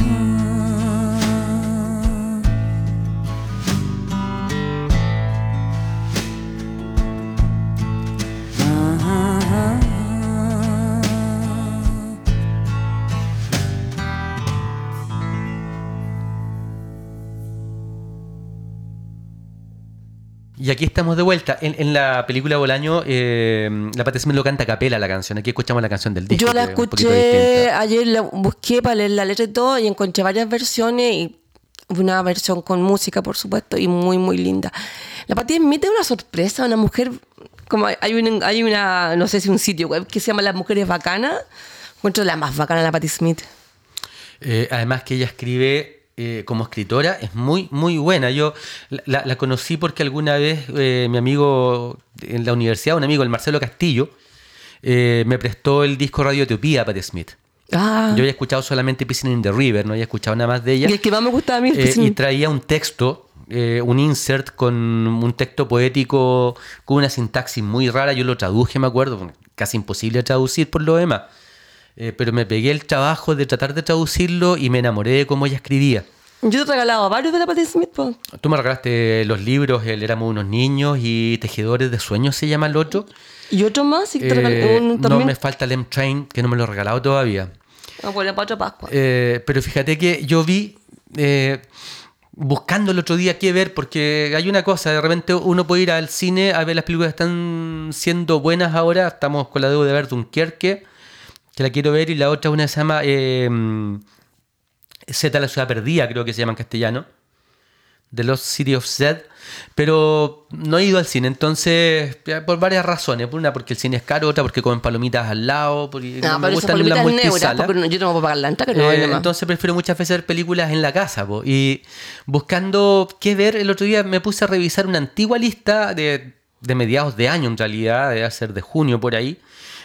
Speaker 3: Y aquí estamos de vuelta. En, en la película Bolaño, eh, la Patti Smith lo canta a capela la canción. Aquí escuchamos la canción del disco.
Speaker 4: Yo la
Speaker 3: que es un poquito
Speaker 4: escuché
Speaker 3: distinta.
Speaker 4: ayer, la busqué para leer la letra y todo, y encontré varias versiones, y una versión con música, por supuesto, y muy, muy linda. La Patti Smith es una sorpresa, una mujer, como hay una, hay una, no sé si un sitio web que se llama Las Mujeres Bacanas. Encuentro la más bacana la Patti Smith.
Speaker 3: Eh, además que ella escribe eh, como escritora, es muy, muy buena. Yo la, la conocí porque alguna vez eh, mi amigo en la universidad, un amigo, el Marcelo Castillo, eh, me prestó el disco Radioteopía, Patti Smith.
Speaker 4: Ah,
Speaker 3: Yo había escuchado solamente Pissing in the River, no había escuchado nada más de ella.
Speaker 4: y el que más me gustaba a mí es
Speaker 3: Eh,
Speaker 4: Patti
Speaker 3: y
Speaker 4: Smith.
Speaker 3: traía un texto, eh, un insert con un texto poético con una sintaxis muy rara. Yo lo traduje, me acuerdo, casi imposible de traducir por lo demás. Eh, pero me pegué el trabajo de tratar de traducirlo y me enamoré de cómo ella escribía.
Speaker 4: Yo te he regalado varios de la Patti Smith, po.
Speaker 3: Tú me regalaste los libros, el Éramos unos niños y Tejedores de sueños se llama el otro.
Speaker 4: Y otro más, sí, que te
Speaker 3: Eh,
Speaker 4: regalé un,
Speaker 3: no
Speaker 4: también.
Speaker 3: me falta el M-Train, que no me lo he regalado todavía.
Speaker 4: Ah, bueno, para otra Pascua.
Speaker 3: Eh, pero fíjate que yo vi, eh, buscando el otro día qué ver, porque hay una cosa, de repente uno puede ir al cine a ver las películas que están siendo buenas ahora. Estamos con la deuda de ver Dunkerque, que la quiero ver, y la otra una se llama eh, Z, la ciudad perdida, creo que se llama en castellano, The Lost City of Z, pero no he ido al cine, entonces, por varias razones. Por una, porque el cine es caro, otra, porque comen palomitas al lado, porque
Speaker 4: No,
Speaker 3: no me
Speaker 4: pero esas
Speaker 3: gustan
Speaker 4: palomitas
Speaker 3: las
Speaker 4: neuras,
Speaker 3: multisalas.
Speaker 4: porque no- yo no puedo pagar la entrada, que no
Speaker 3: Eh,
Speaker 4: vale más.
Speaker 3: entonces prefiero muchas veces ver películas en la casa, po. Y buscando qué ver, el otro día me puse a revisar una antigua lista de, de mediados de año, en realidad, debe ser de junio por ahí,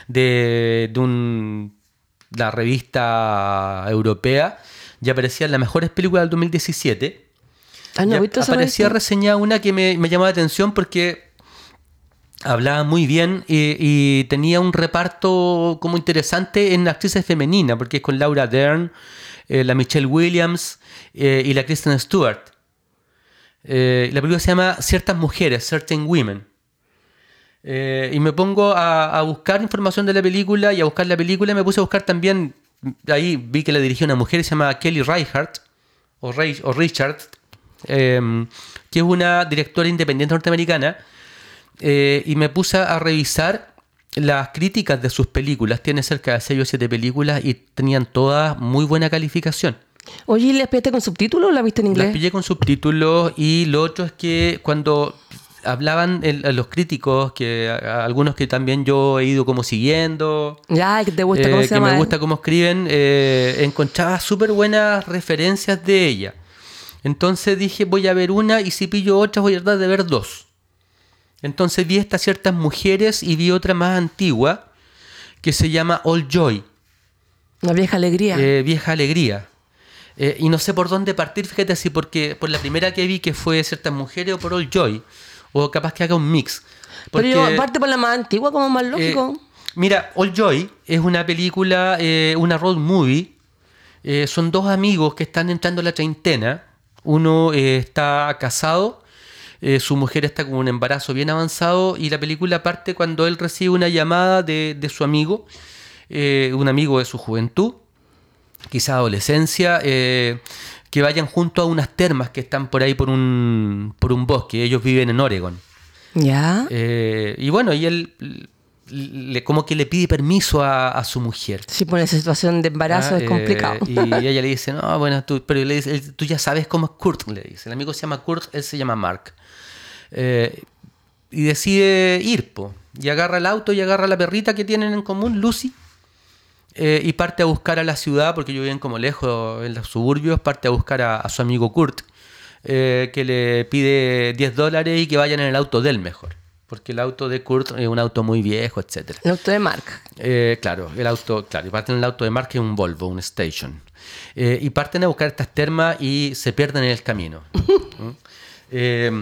Speaker 3: de, de un, la revista europea, y aparecían las mejores películas del dos mil diecisiete.
Speaker 4: Ah, no,
Speaker 3: Y
Speaker 4: ¿viste esa
Speaker 3: aparecía
Speaker 4: revista?
Speaker 3: reseñada una que me, me llamó la atención porque hablaba muy bien y, y tenía un reparto como interesante en actrices femeninas, porque es con Laura Dern, eh, la Michelle Williams eh, y la Kristen Stewart. Eh, la película se llama Ciertas Mujeres, Certain Women. Eh, y me pongo a, a buscar información de la película y a buscar la película, y me puse a buscar también, ahí vi que la dirigía una mujer, se llama Kelly Reichardt, o, Ray, o Richard, eh, que es una directora independiente norteamericana, eh, y me puse a revisar las críticas de sus películas. Tiene cerca de seis o siete películas y tenían todas muy buena calificación.
Speaker 4: Oye, ¿y la pillaste con subtítulos o la viste en
Speaker 3: Las
Speaker 4: inglés?
Speaker 3: pillé con subtítulos, y lo otro es que cuando hablaban el- los críticos, que a- a algunos que también yo he ido como siguiendo,
Speaker 4: Ya, que te gusta, ¿cómo
Speaker 3: eh,
Speaker 4: se
Speaker 3: que
Speaker 4: llama?
Speaker 3: me gusta cómo escriben, eh, encontraba súper buenas referencias de ella. Entonces dije, voy a ver una, y si pillo otra voy a tratar de ver dos. Entonces vi estas Ciertas Mujeres y vi otra más antigua que se llama All Joy,
Speaker 4: Una vieja alegría.
Speaker 3: eh, Vieja Alegría. Eh, y no sé por dónde partir, fíjate, si porque por la primera que vi, que fue Ciertas Mujeres, o por All Joy, o capaz que haga un mix.
Speaker 4: Pero yo,
Speaker 3: Porque,
Speaker 4: aparte por la más antigua, como más
Speaker 3: eh,
Speaker 4: lógico.
Speaker 3: mira, All Joy es una película, eh, una road movie. Eh, son dos amigos que están entrando a la treintena. Uno eh, está casado, eh, su mujer está con un embarazo bien avanzado, y la película parte cuando él recibe una llamada de, de su amigo, eh, un amigo de su juventud, quizá adolescencia, eh, que vayan junto a unas termas que están por ahí por un, por un bosque. Ellos viven en Oregon.
Speaker 4: Ya.
Speaker 3: Eh, y bueno, y él le, como que le pide permiso a, a su mujer.
Speaker 4: Sí, por esa situación de embarazo
Speaker 3: Ah,
Speaker 4: es complicado.
Speaker 3: eh, y ella le dice, no, bueno, tú, pero le dice, tú ya sabes cómo es Kurt, le dice. El amigo se llama Kurt, él se llama Mark. Eh, y decide ir, po. Y agarra el auto y agarra la perrita que tienen en común, Lucy. Eh, y parte a buscar a la ciudad, porque ellos viven como lejos en los suburbios, parte a buscar a, a su amigo Kurt, eh, que le pide diez dólares y que vayan en el auto de él mejor. Porque el auto de Kurt es un auto muy viejo, etcétera.
Speaker 4: El auto de Mark.
Speaker 3: Eh, claro, el auto, claro, y parten en el auto de Mark, que es un Volvo, un Station. Eh, y parten a buscar estas termas y se pierden en el camino. ¿Mm? eh,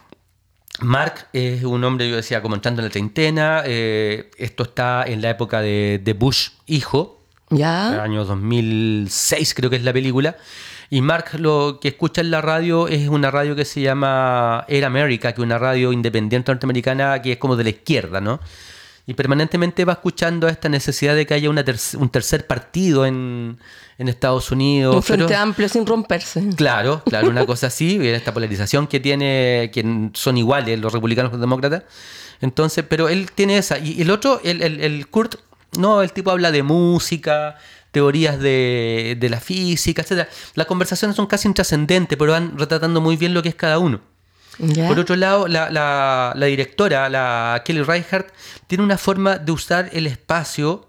Speaker 3: Mark es un hombre, yo decía, como entrando en la treintena. Eh, esto está en la época de, de Bush hijo,
Speaker 4: ¿Ya?
Speaker 3: el año dos mil seis creo que es la película. Y Mark lo que escucha en la radio es una radio que se llama Air America, que es una radio independiente norteamericana que es como de la izquierda, ¿no? Y permanentemente va escuchando esta necesidad de que haya una ter- un tercer partido en, en Estados Unidos.
Speaker 4: Un frente
Speaker 3: pero-
Speaker 4: amplio sin romperse.
Speaker 3: Claro, claro, una cosa así, y esta polarización que tiene, que son iguales los republicanos y los demócratas. Entonces, pero él tiene esa. Y el otro, el, el, el Kurt, no, el tipo habla de música, teorías de, de la física, etcétera. Las conversaciones son casi intrascendentes, pero van retratando muy bien lo que es cada uno.
Speaker 4: ¿Ya?
Speaker 3: Por otro lado, la, la, la directora, la Kelly Reichardt, tiene una forma de usar el espacio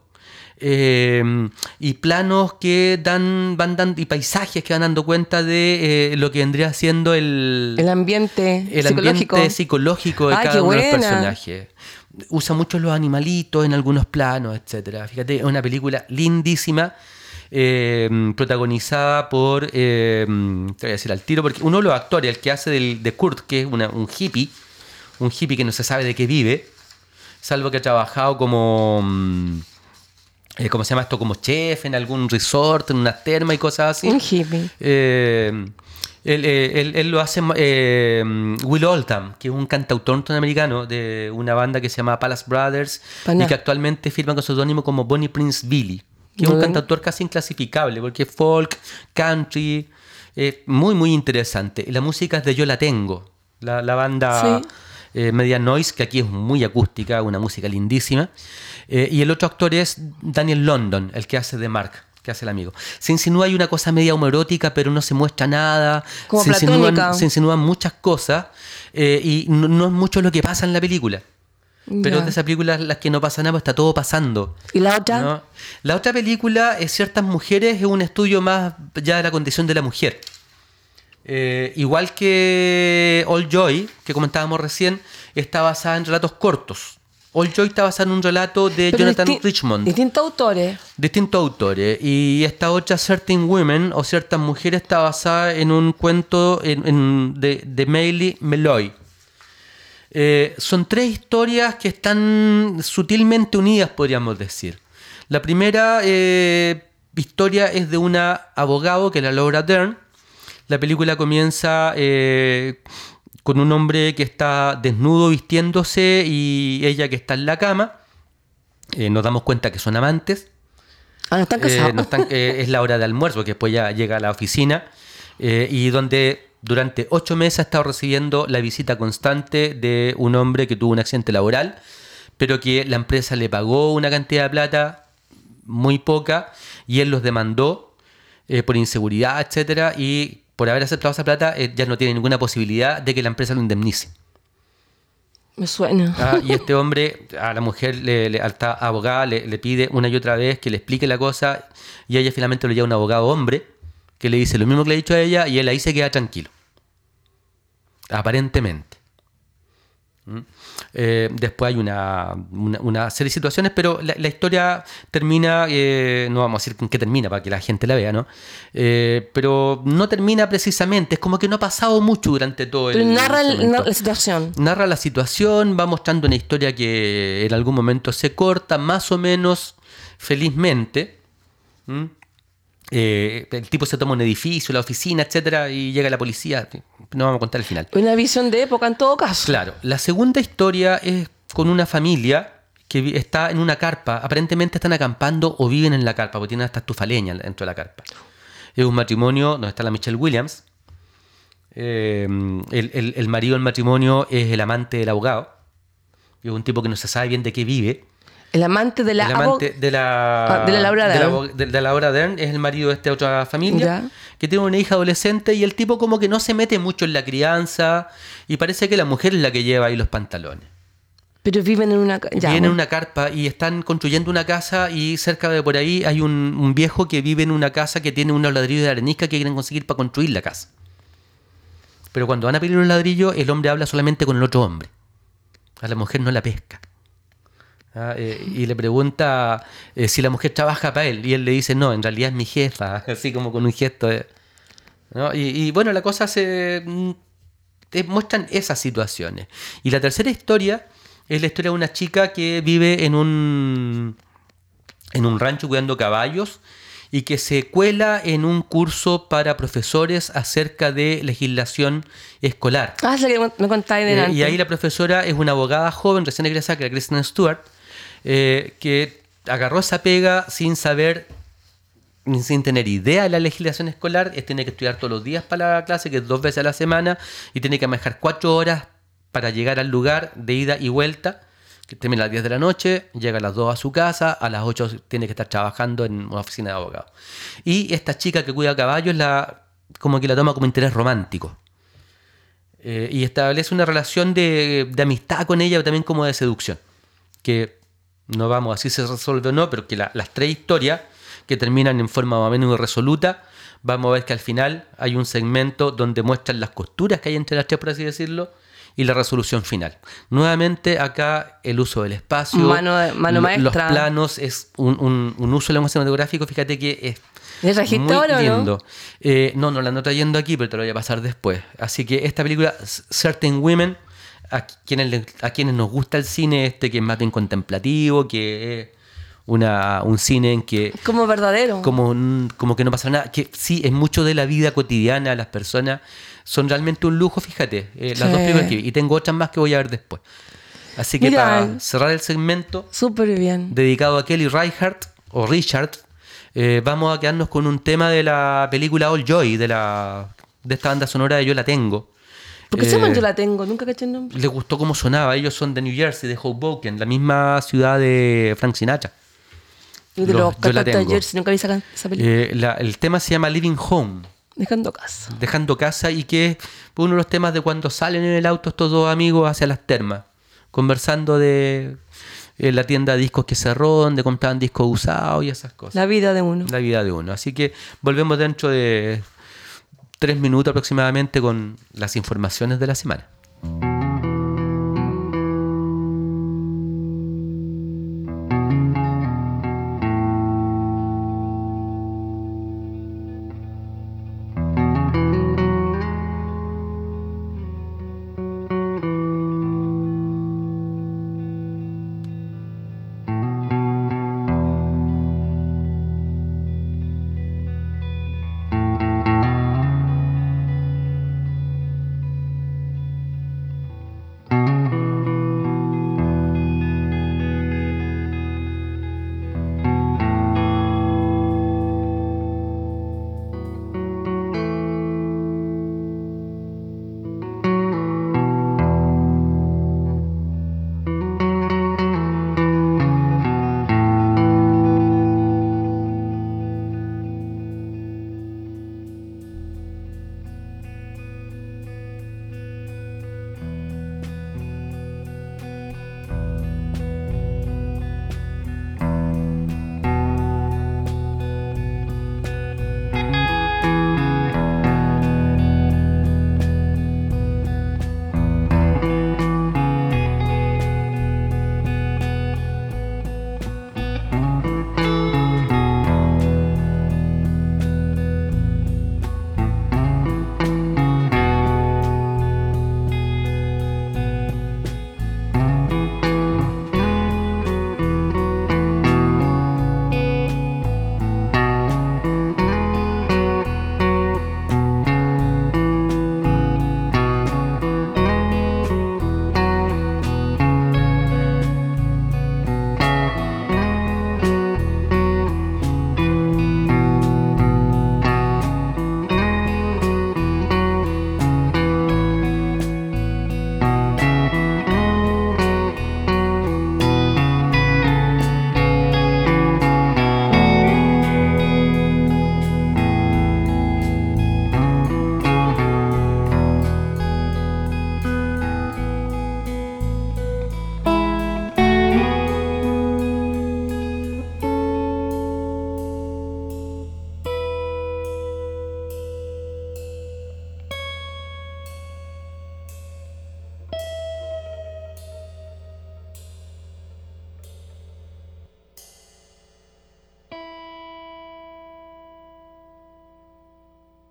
Speaker 3: eh, y planos que dan, van dando, y paisajes que van dando cuenta de eh, lo que vendría siendo el,
Speaker 4: El ambiente
Speaker 3: el
Speaker 4: psicológico.
Speaker 3: ambiente psicológico de
Speaker 4: Ay,
Speaker 3: cada
Speaker 4: qué
Speaker 3: uno de los
Speaker 4: buena.
Speaker 3: personajes. Usa mucho los animalitos en algunos planos, etcétera. Fíjate, es una película lindísima. Eh, protagonizada por, eh, te voy a decir al tiro, porque uno de los actores, el que hace del, de Kurt, que es una, un hippie, un hippie que no se sabe de qué vive, salvo que ha trabajado como, mm, eh, ¿cómo se llama esto? Como chef en algún resort, en una terma y cosas así.
Speaker 4: Un hippie.
Speaker 3: Eh, él, eh, él- él lo hace eh, Will Oldham, que es un cantautor norteamericano de una banda que se llama Palace Brothers
Speaker 4: Pana.
Speaker 3: y que actualmente firma con seudónimo como Bonnie Prince Billy, que es un
Speaker 4: Muy
Speaker 3: cantautor casi inclasificable porque es folk, country, eh, muy muy interesante. Y la música es de Yo La Tengo, la, la banda
Speaker 4: Sí.
Speaker 3: eh, Media Noise, que aquí es muy acústica, una música lindísima. Eh, y el otro actor es Daniel London, el que hace de Mark, que hace el amigo. Se insinúa hay una cosa media homoerótica, pero no se muestra nada.
Speaker 4: Como
Speaker 3: se, insinúan,
Speaker 4: platónica.
Speaker 3: se insinúan muchas cosas eh, y no, no es mucho lo que pasa en la película. Pero
Speaker 4: Ya.
Speaker 3: de esas películas las que no pasa nada, pues está todo pasando.
Speaker 4: ¿Y la otra?
Speaker 3: ¿No? La otra película es Ciertas Mujeres, es un estudio más ya de la condición de la mujer. Eh, igual que All Joy, que comentábamos recién, está basada en relatos cortos. All Joy está basada en un relato de
Speaker 4: Pero
Speaker 3: Jonathan
Speaker 4: disti-
Speaker 3: Richmond,
Speaker 4: Distintos autores.
Speaker 3: distintos autores. Y esta otra, Certain Women o Ciertas Mujeres, está basada en un cuento en- en- de, de Maile Meloy. Eh, son tres historias que están sutilmente unidas, podríamos decir. La primera eh, historia es de una abogado, que es la Laura Dern. La película comienza eh, con un hombre que está desnudo vistiéndose y ella que está en la cama. Eh, nos damos cuenta que son amantes.
Speaker 4: Ah, no están
Speaker 3: Eh,
Speaker 4: casados.
Speaker 3: no están- eh, es la hora de almuerzo, que después ya llega a la oficina, eh, y donde durante ocho meses ha estado recibiendo la visita constante de un hombre que tuvo un accidente laboral, pero que la empresa le pagó una cantidad de plata muy poca y él los demandó eh, por inseguridad, etcétera, y por haber aceptado esa plata eh, ya no tiene ninguna posibilidad de que la empresa lo indemnice.
Speaker 4: Me suena.
Speaker 3: Ah, y este hombre, a la mujer, le, le- a esta abogada, le, le pide una y otra vez que le explique la cosa, y ella finalmente lo lleva a un abogado hombre, que le dice lo mismo que le ha dicho a ella, y él ahí se queda tranquilo. Aparentemente. ¿Mm? Eh, después hay una, una, una serie de situaciones, pero la, la historia termina, eh, no vamos a decir con qué termina para que la gente la vea, ¿no? Eh, pero no termina precisamente, es como que no ha pasado mucho durante todo
Speaker 4: Pero
Speaker 3: el
Speaker 4: narra el-
Speaker 3: momento.
Speaker 4: narra la situación.
Speaker 3: Narra la situación, va mostrando una historia que en algún momento se corta, más o menos felizmente. ¿Mm? Eh, el tipo se toma un edificio, la oficina, etcétera, y llega la policía. No vamos a contar el final.
Speaker 4: Una visión de época en todo caso.
Speaker 3: Claro, la segunda historia es con una familia que vi- está en una carpa. Aparentemente están acampando o viven en la carpa, porque tienen hasta estufa leña dentro de la carpa. Es un matrimonio donde está la Michelle Williams. Eh, el, el- el marido del matrimonio es el amante del abogado. Es un tipo que no se sabe bien de qué vive.
Speaker 4: El amante de la...
Speaker 3: el amante de la,
Speaker 4: Ah, de la Laura
Speaker 3: de la,
Speaker 4: Dern.
Speaker 3: abo- de, de Laura Dern es el marido de esta otra familia
Speaker 4: Ya.
Speaker 3: que tiene una hija adolescente y el tipo como que no se mete mucho en la crianza y parece que la mujer es la que lleva ahí los pantalones.
Speaker 4: Pero viven en una... ca- ya,
Speaker 3: Viven en
Speaker 4: bueno.
Speaker 3: una carpa y están construyendo una casa y cerca de por ahí hay un, un viejo que vive en una casa que tiene unos ladrillos de arenisca que quieren conseguir para construir la casa. Pero cuando van a pedir los ladrillos, el hombre habla solamente con el otro hombre. A la mujer no la pesca. Ah, eh, y le pregunta eh, si la mujer trabaja para él. Y él le dice, no, en realidad es mi jefa. Así como con un gesto. de- ¿no? y, y bueno, la cosa se... mm, te muestran esas situaciones. Y la tercera historia es la historia de una chica que vive en un, en un rancho cuidando caballos y que se cuela en un curso para profesores acerca de legislación escolar.
Speaker 4: Ah, es la que me contáis
Speaker 3: Eh,
Speaker 4: delante.
Speaker 3: y ahí la profesora es una abogada joven, recién egresada, que era Kristen Stewart, eh, que agarró esa pega sin saber, ni sin tener idea de la legislación escolar. Eh, tiene que estudiar todos los días para la clase, que es dos veces a la semana, y tiene que manejar cuatro horas para llegar al lugar de ida y vuelta, que termina a las diez de la noche, llega a las dos a su casa, a las ocho tiene que estar trabajando en una oficina de abogados. Y esta chica que cuida caballos la, como que la toma como interés romántico. Eh, y establece una relación de, de amistad con ella, pero también como de seducción. Que no vamos a decir si se resuelve o no, pero que la- las tres historias, que terminan en forma más o menos irresoluta, vamos a ver que al final hay un segmento donde muestran las costuras que hay entre las tres, por así decirlo, y la resolución final. Nuevamente acá el uso del espacio,
Speaker 4: Mano- mano
Speaker 3: lo-
Speaker 4: maestra.
Speaker 3: los planos, es un, un- un uso del lenguaje cinematográfico, fíjate que es
Speaker 4: ¿Le trajiste
Speaker 3: muy
Speaker 4: ahora o no?
Speaker 3: lindo. Eh, no, no la ando trayendo aquí, pero te lo voy a pasar después. Así que esta película, Certain Women, a quienes, le- a quienes nos gusta el cine este que es más bien contemplativo, que es una, un cine en que
Speaker 4: Como verdadero.
Speaker 3: como, un- como que no pasa nada, que sí, es mucho de la vida cotidiana de las personas, son realmente un lujo, fíjate, eh, las
Speaker 4: Sí.
Speaker 3: dos películas que vi, y tengo otras más que voy a ver después. Así que
Speaker 4: Mira.
Speaker 3: para cerrar el segmento
Speaker 4: Súper bien.
Speaker 3: dedicado a Kelly Reichardt, o Richard, eh, vamos a quedarnos con un tema de la película All Joy, de, la, de esta banda sonora de Yo La Tengo.
Speaker 4: ¿Por qué se llama
Speaker 3: Eh,
Speaker 4: Yo La Tengo? Nunca caché el nombre.
Speaker 3: Les gustó cómo sonaba, ellos son de New Jersey, de Hoboken, la misma ciudad de Frank Sinatra.
Speaker 4: Y de
Speaker 3: lo-
Speaker 4: los
Speaker 3: Yo La
Speaker 4: cantantes de
Speaker 3: Tengo.
Speaker 4: Jersey. Nunca vi esa, esa película.
Speaker 3: Eh, la- el tema se llama Living Home,
Speaker 4: Dejando casa.
Speaker 3: dejando casa, y que es uno de los temas de cuando salen en el auto estos dos amigos hacia las termas, conversando de eh, la tienda de discos que cerró, donde compraban discos usados y esas cosas.
Speaker 4: La vida de uno.
Speaker 3: La vida de uno. Así que volvemos dentro de tres minutos aproximadamente con las informaciones de la semana.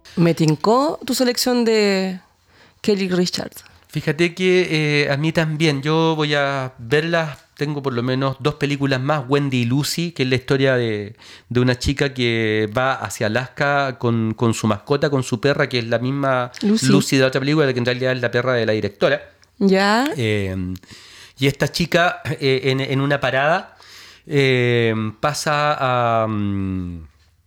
Speaker 4: Me tincó tu selección de Kelly Richards.
Speaker 3: Fíjate que eh, a mí también, yo voy a verlas, tengo por lo menos dos películas más, Wendy y Lucy, que es la historia de, de una chica que va hacia Alaska con, con su mascota, con su perra, que es la misma
Speaker 4: Lucy.
Speaker 3: Lucy de la otra película, que en realidad es la perra de la directora.
Speaker 4: ¿Ya?
Speaker 3: Eh, y esta chica eh, en, en una parada eh, pasa a... um,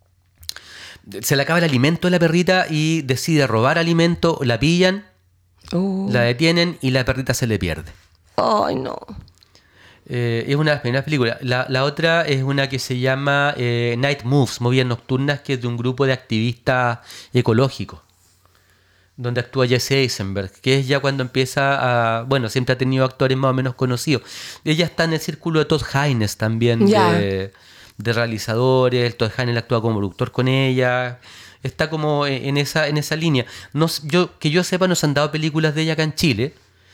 Speaker 3: se le acaba el alimento a la perrita y decide robar alimento, la pillan,
Speaker 4: Oh.
Speaker 3: la detienen y la perrita se le pierde.
Speaker 4: Ay, no.
Speaker 3: Eh, es una de las primeras películas. La, la otra es una que se llama eh, Night Moves, Movidas Nocturnas, que es de un grupo de activistas ecológicos, donde actúa Jesse Eisenberg, que es ya cuando empieza a... Bueno, siempre ha tenido actores más o menos conocidos. Ella está en el círculo de Todd Haynes también,
Speaker 4: Ya.
Speaker 3: de, de realizadores. Todd Haynes actúa como productor con ella. Está como en esa, en esa línea. No, yo, que yo sepa, no se han dado películas de ella acá en Chile.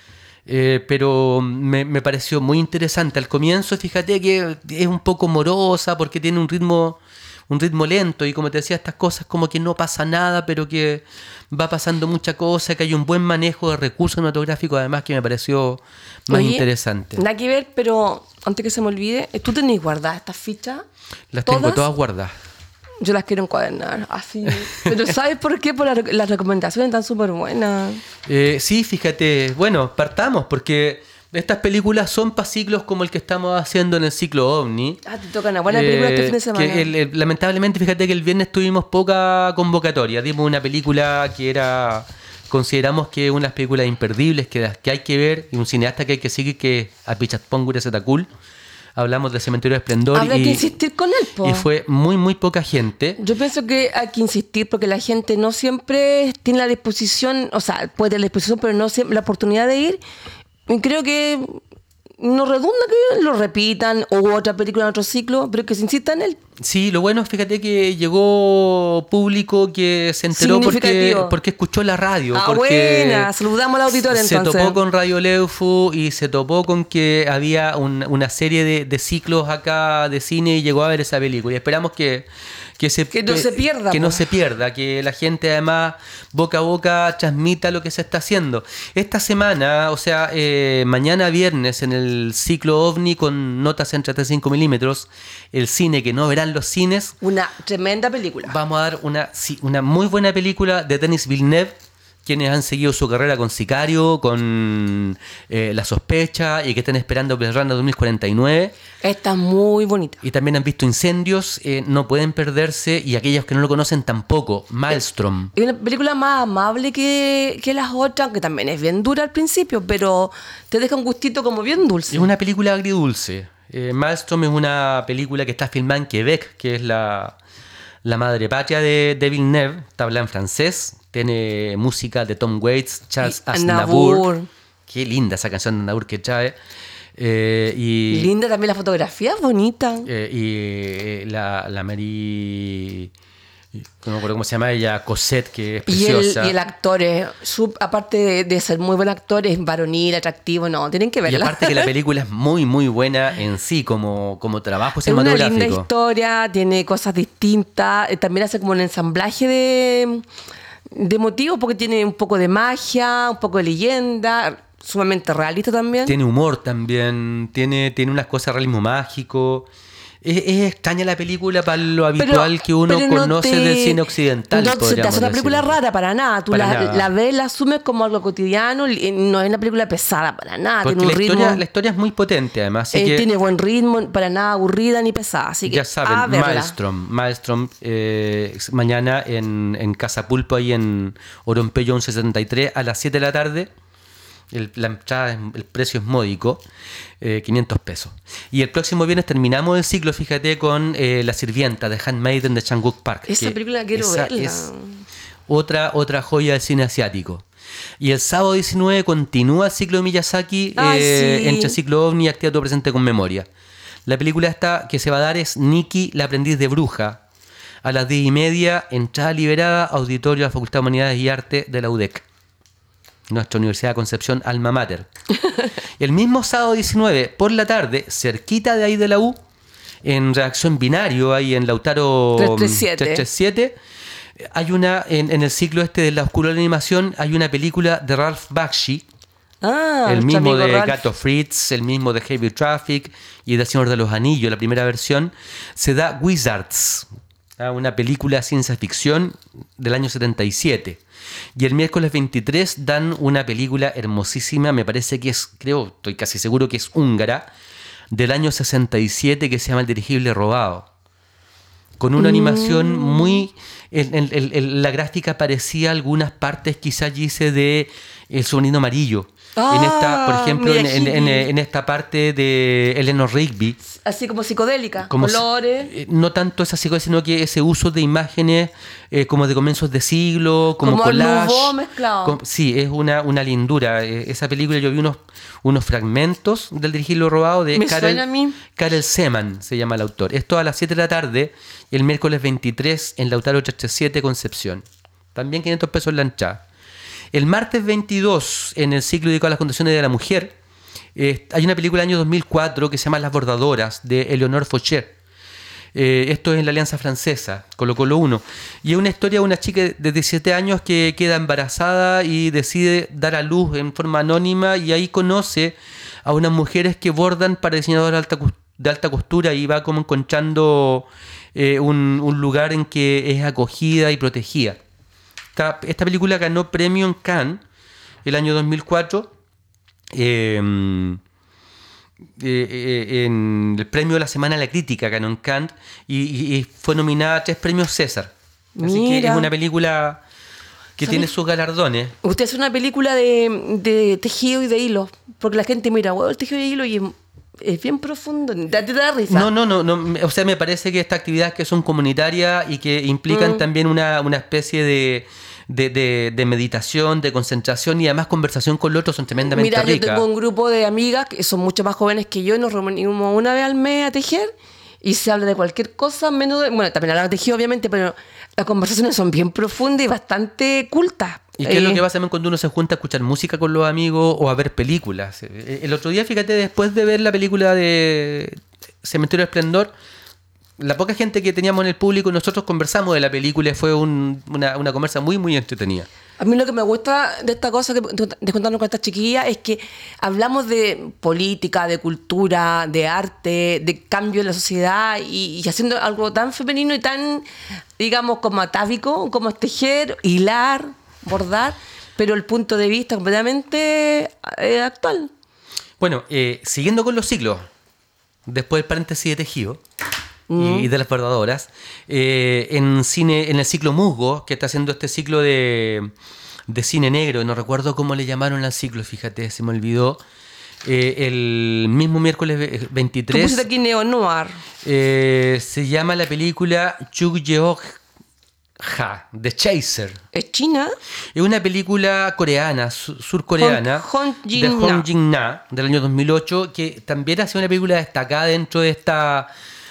Speaker 3: Eh, pero me, me pareció muy interesante. Al comienzo, fíjate que es un poco morosa porque tiene un ritmo, un ritmo lento y como te decía, estas cosas como que no pasa nada, pero que va pasando mucha cosa, que hay un buen manejo de recursos cinematográficos, además que me pareció más
Speaker 4: Oye,
Speaker 3: interesante.
Speaker 4: Nada que ver, pero antes que se me olvide, ¿tú tenés guardadas estas fichas?
Speaker 3: Las tengo todas guardadas.
Speaker 4: Yo las quiero encuadernar, así. Pero ¿sabes por qué? Por la- las recomendaciones están súper buenas.
Speaker 3: Eh, sí, fíjate, bueno, partamos porque estas películas son para ciclos como el que estamos haciendo en el ciclo OVNI.
Speaker 4: Ah, te toca una buena película este fin de semana.
Speaker 3: que el- el- lamentablemente, fíjate que el viernes tuvimos poca convocatoria. Dimos una película que era, consideramos que es una de las películas imperdibles que, que hay que ver, y un cineasta que hay que seguir, que es Apichatpong Weerasethakul. Hablamos del Cementerio de Esplendor
Speaker 4: Habrá
Speaker 3: y,
Speaker 4: que insistir con él, po.
Speaker 3: y fue muy, muy poca gente.
Speaker 4: Yo pienso que hay que insistir porque la gente no siempre tiene la disposición, o sea, puede tener la disposición, pero no siempre la oportunidad de ir. Y creo que no redunda que lo repitan o otra película en otro ciclo, pero que se insista en él.
Speaker 3: Sí, lo bueno, fíjate que llegó público que se enteró porque,
Speaker 4: Significativo.
Speaker 3: porque escuchó la radio.
Speaker 4: Ah,
Speaker 3: porque
Speaker 4: buena, saludamos al auditor
Speaker 3: se
Speaker 4: entonces.
Speaker 3: topó con Radio Leufu y se topó con que había un- una serie de, de ciclos acá de cine y llegó a ver esa película. Y esperamos que, que, se,
Speaker 4: Que no se pierda,
Speaker 3: Que no
Speaker 4: pues.
Speaker 3: se pierda, que la gente además boca a boca transmita lo que se está haciendo. Esta semana, o sea, eh, mañana viernes en el ciclo OVNI con notas entre treinta y cinco milímetros, el cine que no verán los cines,
Speaker 4: Una tremenda película.
Speaker 3: vamos a dar una, sí, una muy buena película de Denis Villeneuve, quienes han seguido su carrera con Sicario, con eh, La Sospecha y que están esperando Blade Runner dos mil cuarenta y nueve.
Speaker 4: Está muy bonita.
Speaker 3: Y también han visto Incendios, eh, no pueden perderse, y aquellos que no lo conocen tampoco, Maelstrom.
Speaker 4: Es una película más amable que, que las otras, que también es bien dura al principio, pero te deja un gustito como bien dulce.
Speaker 3: Es una película agridulce. Eh, Maelstrom es una película que está filmada en Quebec, que es la, la madre patria de, de Villeneuve. Está hablada en francés, tiene música de Tom Waits, Charles
Speaker 4: Y
Speaker 3: Aznavour.
Speaker 4: Aznavour.
Speaker 3: Qué linda esa canción de Aznavour que trae. Eh, y
Speaker 4: Linda también la fotografía, bonita.
Speaker 3: eh, y eh, la, la Mary... No me acuerdo cómo se llama ella, Cosette, que es
Speaker 4: Y el,
Speaker 3: preciosa.
Speaker 4: y el actor, es, sub- aparte de, de ser muy buen actor, es varonil, atractivo, no, tienen que
Speaker 3: Y
Speaker 4: verla.
Speaker 3: aparte que la película es muy, muy buena en sí, como, como trabajo
Speaker 4: Es una linda
Speaker 3: cinematográfico.
Speaker 4: historia, tiene cosas distintas, eh, también hace como un ensamblaje de, de motivos, porque tiene un poco de magia, un poco de leyenda, sumamente realista también.
Speaker 3: Tiene humor también, tiene, tiene unas cosas de realismo mágico. Es, es extraña la película para lo habitual que uno
Speaker 4: pero no
Speaker 3: conoce
Speaker 4: te-
Speaker 3: del cine occidental.
Speaker 4: No se te
Speaker 3: podríamos
Speaker 4: hace una película
Speaker 3: decir.
Speaker 4: rara para nada. Tú
Speaker 3: Para
Speaker 4: la,
Speaker 3: nada.
Speaker 4: la ves, la asumes como algo cotidiano, y no es una película pesada para nada.
Speaker 3: Porque
Speaker 4: Tiene
Speaker 3: la
Speaker 4: un ritmo.
Speaker 3: historia, la historia es muy potente además. Así
Speaker 4: eh,
Speaker 3: que
Speaker 4: tiene buen ritmo, para nada aburrida ni pesada. Así que
Speaker 3: ya
Speaker 4: a
Speaker 3: saben,
Speaker 4: verla.
Speaker 3: Maelstrom. Maelstrom eh, mañana en, en Casa Pulpo, ahí en Orompeyo once setenta y tres, a las siete de la tarde. El, la entrada, es- el precio es módico, eh, quinientos pesos. Y el próximo viernes terminamos el ciclo, fíjate, con eh, La Sirvienta de Handmaiden de Chan-wook Park.
Speaker 4: Esa
Speaker 3: que
Speaker 4: película quiero
Speaker 3: esa
Speaker 4: verla.
Speaker 3: es otra, otra joya del cine asiático. Y el sábado diecinueve continúa el ciclo de Miyazaki,
Speaker 4: Ay,
Speaker 3: eh,
Speaker 4: sí.
Speaker 3: entre ciclo OVNI y Activa tu presente con memoria. La película esta que se va a dar es Nikki, la aprendiz de bruja. A las diez y media, entrada liberada, auditorio de la Facultad de Humanidades y Arte de la U D E C. Nuestra Universidad de Concepción, Alma Mater. El mismo sábado diecinueve, por la tarde, cerquita de ahí de la U, en Reacción Binario, ahí en Lautaro
Speaker 4: trescientos treinta y siete.
Speaker 3: trescientos treinta y siete, Hay una, en, en el ciclo este de la oscura de la animación, hay una película de Ralph Bakshi,
Speaker 4: Ah,
Speaker 3: el
Speaker 4: nuestro
Speaker 3: mismo
Speaker 4: amigo
Speaker 3: de
Speaker 4: Ralph.
Speaker 3: Gato Fritz, el mismo de Heavy Traffic y de Señor de los Anillos, la primera versión, se da Wizards, ¿ah? Una película de ciencia ficción del año setenta y siete. Y el miércoles veintitrés dan una película hermosísima, me parece que es, creo, estoy casi seguro que es húngara, del año sesenta y siete, que se llama El dirigible robado. Con una animación muy... En, en- en- en la gráfica parecía algunas partes, quizás hice de El submarino amarillo.
Speaker 4: Ah,
Speaker 3: en esta, por ejemplo, en,
Speaker 4: media
Speaker 3: en- en-
Speaker 4: hippie.
Speaker 3: en esta parte de Eleanor Rigby.
Speaker 4: Así como psicodélica,
Speaker 3: Como si-
Speaker 4: colores.
Speaker 3: eh, no tanto esa psicología, sino que ese uso de imágenes eh, como de comienzos de siglo, como,
Speaker 4: Como Art
Speaker 3: collage.
Speaker 4: Nouveau mezclado.
Speaker 3: Com- sí, es una, una lindura. Eh, esa película yo vi unos, unos fragmentos del dirigible robado de
Speaker 4: Me
Speaker 3: Karel,
Speaker 4: suena a mí.
Speaker 3: Karel Seman, se llama el autor. Esto a las siete de la tarde, el miércoles veintitrés en Lautaro ochenta y siete, Concepción. También quinientos pesos en la entrada. El martes veintidós, en el ciclo dedicado a las condiciones de la mujer, eh, hay una película del año dos mil cuatro que se llama Las Bordadoras, de Eleonore Faucher. Eh, esto es en la Alianza Francesa, Colo Colo uno. Y es una historia de una chica de diecisiete años que queda embarazada y decide dar a luz en forma anónima, y ahí conoce a unas mujeres que bordan para diseñadores de alta, cos- de alta costura, y va como encontrando eh, un, un lugar en que es acogida y protegida. Esta, esta película ganó premio en Cannes el año dos mil cuatro. Eh, eh, eh, en el premio de la Semana de la Crítica ganó en Cannes y, y- y fue nominada a tres premios César. Así que
Speaker 4: Mira.
Speaker 3: es una película que
Speaker 4: ¿Sabes?
Speaker 3: tiene sus galardones.
Speaker 4: Usted hace una película de, de tejido y de hilo, porque la gente mira, wow, el tejido y hilo y es, es bien profundo. ¿Te, te da risa?
Speaker 3: No, no, no, no. me- O sea, me parece que estas actividades que son comunitarias y que implican
Speaker 4: Mm.
Speaker 3: también una, una especie de, de, de- de meditación, de concentración y además conversación con los otros son tremendamente
Speaker 4: Mira, yo
Speaker 3: ricas.
Speaker 4: tengo un grupo de amigas que son mucho más jóvenes que yo y nos reunimos una vez al mes a tejer y se habla de cualquier cosa, menos de... Bueno, también hablamos de tejido, obviamente, pero las conversaciones son bien profundas y bastante cultas.
Speaker 3: ¿Y qué es lo
Speaker 4: Eh,
Speaker 3: que pasa también cuando uno se junta a escuchar música con los amigos o a ver películas? Eh, El otro día, fíjate, después de ver la película de Cementerio de Esplendor, la poca gente que teníamos en el público, nosotros conversamos de la película y fue un- una, una conversa muy, muy entretenida.
Speaker 4: A mí lo que me gusta de esta cosa que de contarnos con estas chiquillas es que hablamos de política, de cultura, de arte, de cambio en la sociedad y, y haciendo algo tan femenino y tan, digamos, como atávico, como es tejer, hilar, bordar, pero el punto de vista completamente eh, actual.
Speaker 3: Bueno, eh, siguiendo con los ciclos, después del paréntesis de tejido y de las bordadoras, eh, en cine, en el ciclo Musgo, que está haciendo este ciclo de, de cine negro, no recuerdo cómo le llamaron al ciclo, fíjate, se me olvidó, eh, el mismo miércoles ve-
Speaker 4: Tú
Speaker 3: veintitrés,
Speaker 4: pusiste aquí neo-noir.
Speaker 3: eh, se llama la película Chuk Jeong Ha, The Chaser.
Speaker 4: ¿Es China?
Speaker 3: Es una película coreana, su- surcoreana,
Speaker 4: Hong- Hong
Speaker 3: de
Speaker 4: Jin-na.
Speaker 3: Hong Jin-na, del año dos mil ocho, que también ha sido una película destacada dentro de esta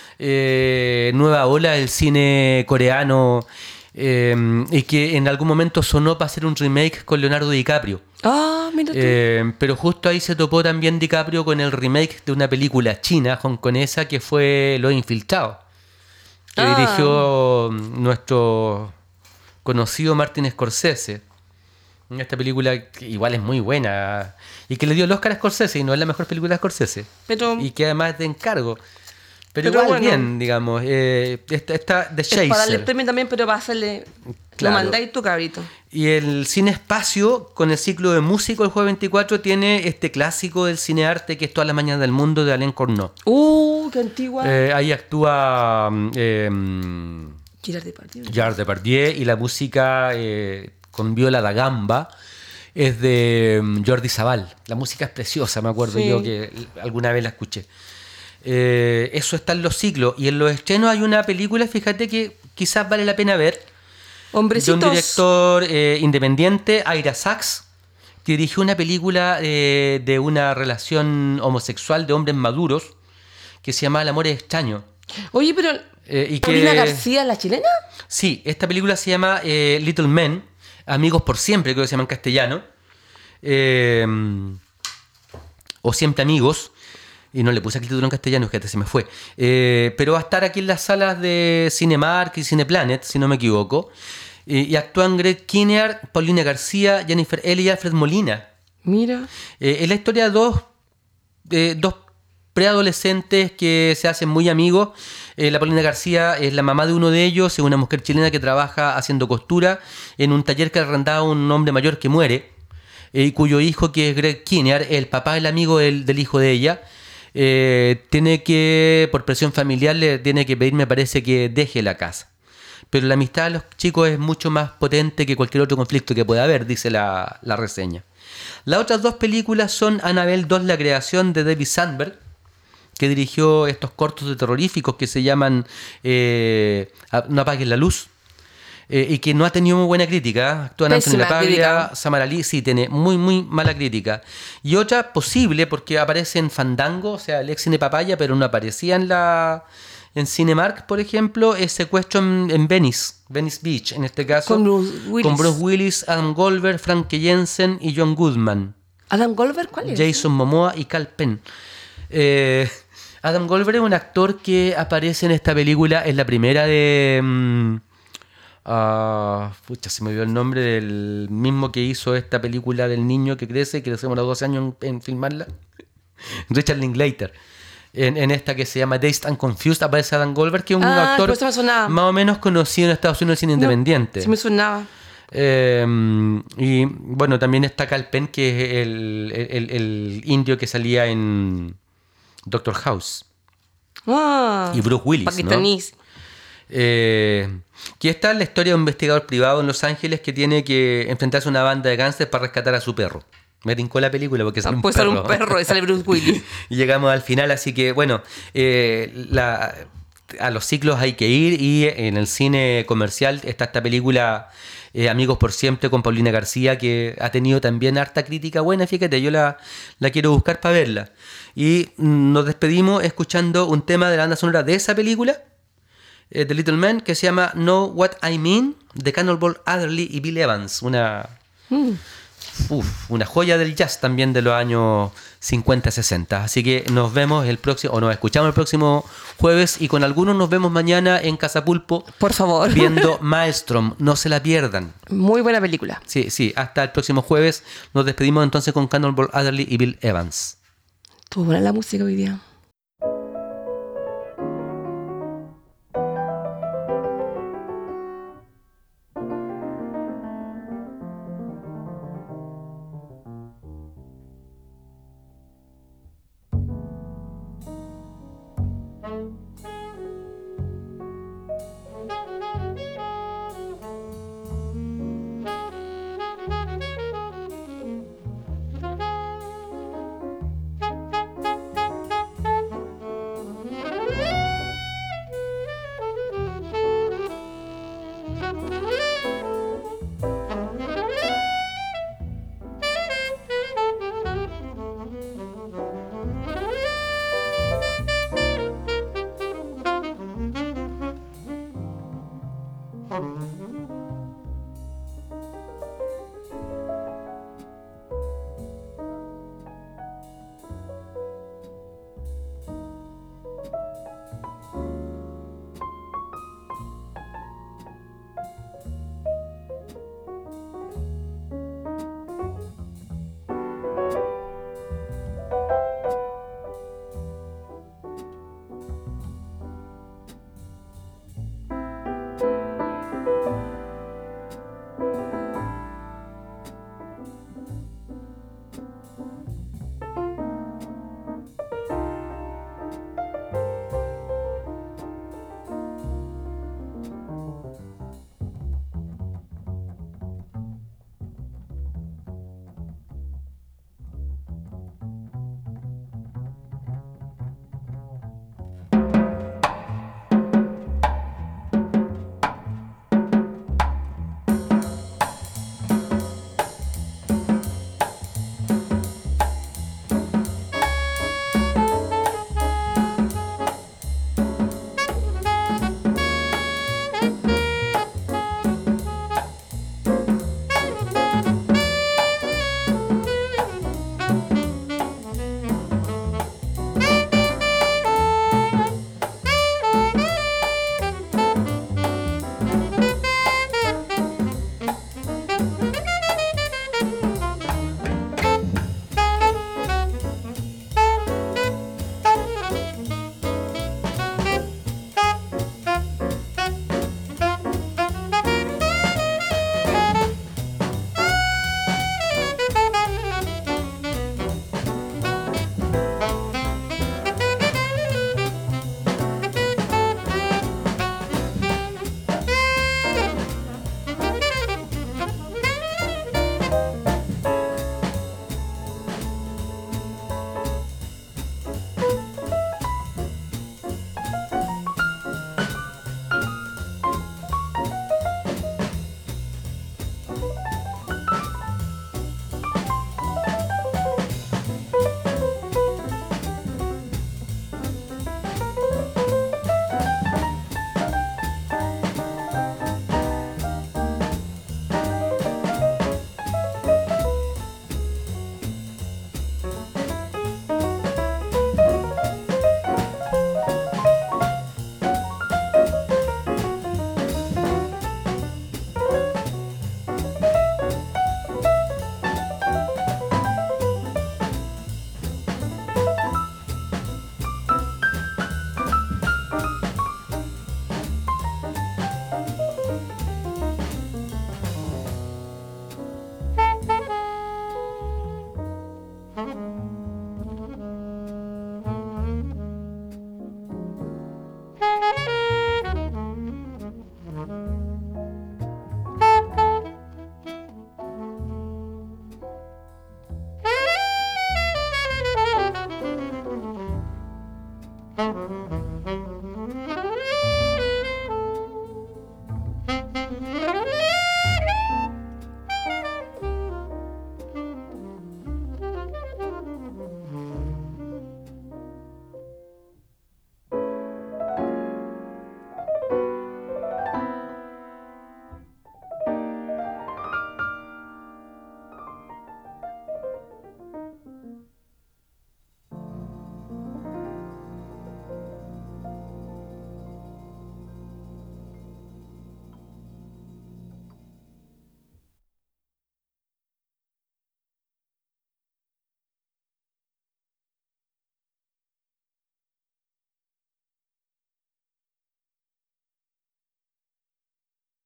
Speaker 3: eh, nueva ola del cine coreano, eh, y que en algún momento sonó para hacer un remake con Leonardo DiCaprio.
Speaker 4: Ah, mira tú.
Speaker 3: Eh, pero justo ahí se topó también DiCaprio con el remake de una película china, hongkonesa, que fue Los Infiltrados, que
Speaker 4: Ah.
Speaker 3: dirigió nuestro conocido Martin Scorsese. Esta película que igual es muy buena y que le dio el Oscar a Scorsese y no es la mejor película de Scorsese.
Speaker 4: Pero-
Speaker 3: y que además es de encargo. Pero,
Speaker 4: Pero
Speaker 3: igual
Speaker 4: bueno.
Speaker 3: bien, digamos. Eh, esta, esta The
Speaker 4: Es para darle
Speaker 3: Chaser.
Speaker 4: el premio también, pero para hacerle...
Speaker 3: Claro.
Speaker 4: Lo mandáis tú, cabrito.
Speaker 3: Y el Cine Espacio, con el ciclo de músico el jueves veinticuatro, tiene este clásico del cine arte que es Todas las mañanas del mundo, de Alain Corneau.
Speaker 4: Uh, qué antigua.
Speaker 3: Eh, ahí actúa mm, eh,
Speaker 4: Girard Depardieu.
Speaker 3: Gerard Depardieu y la música eh, con viola da gamba es de mm, Jordi Sabal. La música es preciosa, me acuerdo
Speaker 4: Sí.
Speaker 3: yo que alguna vez la escuché. Eh, eso está en los ciclos. Y en los estrenos hay una película, fíjate, que quizás vale la pena ver, de
Speaker 4: Hombrecitos.
Speaker 3: un director eh, independiente, Ira Sachs, que dirigió una película eh, de una relación homosexual de hombres maduros que se llama El amor es extraño.
Speaker 4: Oye, pero...
Speaker 3: Eh, y que-
Speaker 4: ¿Paulina García, la chilena?
Speaker 3: Sí, esta película se llama eh, Little Men, Amigos por Siempre, creo que se llama en castellano. Eh, o Siempre Amigos. Y no le puse aquí el título en castellano, fíjate, se me fue. Eh, pero va a estar aquí en las salas de Cinemark y Cineplanet, si no me equivoco. Y, y actúan Greg Kinnear, Paulina García, Jennifer L. y Alfred Molina.
Speaker 4: Mira.
Speaker 3: Eh, es la historia de dos, de dos preadolescentes que se hacen muy amigos. Eh, la Paulina García es la mamá de uno de ellos, es una mujer chilena que trabaja haciendo costura en un taller que arrendaba un hombre mayor que muere, eh, y cuyo hijo, que es Greg Kinnear, el papá, el amigo del, del hijo de ella, eh, tiene que, por presión familiar, le tiene que pedir, me parece, que deje la casa. Pero la amistad de los chicos es mucho más potente que cualquier otro conflicto que pueda haber, dice la, la reseña. Las otras dos películas son Annabelle dos, la creación, de David Sandberg, que dirigió estos cortos de terroríficos que se llaman eh, No apagues la luz, eh, y que no ha tenido muy buena crítica. Actúan Anthony
Speaker 4: Pésima
Speaker 3: LaPaglia,
Speaker 4: crítica.
Speaker 3: Samara Lee, sí, tiene muy, muy mala crítica. Y otra posible, porque aparece en Fandango, o sea, el ex Cine Papaya, pero no aparecía en la en Cinemark, por ejemplo, es Secuestro en, en Venice, Venice Beach, en este caso.
Speaker 4: Con Bruce Willis.
Speaker 3: Con Bruce Willis, Adam Goldberg, Frank Jensen y John Goodman.
Speaker 4: ¿Adam Goldberg cuál es?
Speaker 3: Jason Momoa y Cal Penn. Eh, Adam Goldberg es un actor que aparece en esta película, es la primera de... Um, uh, pucha, se me olvidó el nombre del mismo que hizo esta película del niño que crece, que le hacemos los doce años en, en filmarla. Richard Linklater. En, en esta que se llama Dazed and Confused aparece Adam Goldberg, que es un
Speaker 4: Ah,
Speaker 3: actor
Speaker 4: por eso me sonaba.
Speaker 3: más o menos conocido en Estados Unidos del cine
Speaker 4: No,
Speaker 3: independiente.
Speaker 4: Sí me sonaba.
Speaker 3: Eh, y bueno, también está Cal Penn, que es el, el, el indio que salía en Doctor House.
Speaker 4: Ah,
Speaker 3: Y Bruce Willis,
Speaker 4: pakistaníes.
Speaker 3: Eh, que está la historia de un investigador privado en Los Ángeles que tiene que enfrentarse a una banda de gángsters para rescatar a su perro. Me tincó la película porque sale un
Speaker 4: Puede
Speaker 3: perro.
Speaker 4: ser un perro y sale Bruce Willis.
Speaker 3: Y llegamos al final, así que bueno, eh, la, a los ciclos hay que ir, y en el cine comercial está esta película eh, Amigos por Siempre, con Paulina García, que ha tenido también harta crítica buena. Fíjate, yo la, la quiero buscar para verla. Y mm, nos despedimos escuchando un tema de la banda sonora de esa película, eh, The Little Man, que se llama Know What I Mean, de Cannonball Adderley y Bill Evans, una...
Speaker 4: Mm.
Speaker 3: Uf, una joya del jazz también de los años cincuenta, sesenta. Así que nos vemos el próximo, o nos escuchamos el próximo jueves, y con algunos nos vemos mañana en Casa Pulpo
Speaker 4: Por favor.
Speaker 3: viendo Maelstrom. No se la pierdan.
Speaker 4: Muy buena película.
Speaker 3: Sí, sí, hasta el próximo jueves. Nos despedimos entonces con Cannonball Adderley y Bill Evans.
Speaker 4: Estuvo buena la música hoy día.
Speaker 6: Thank you.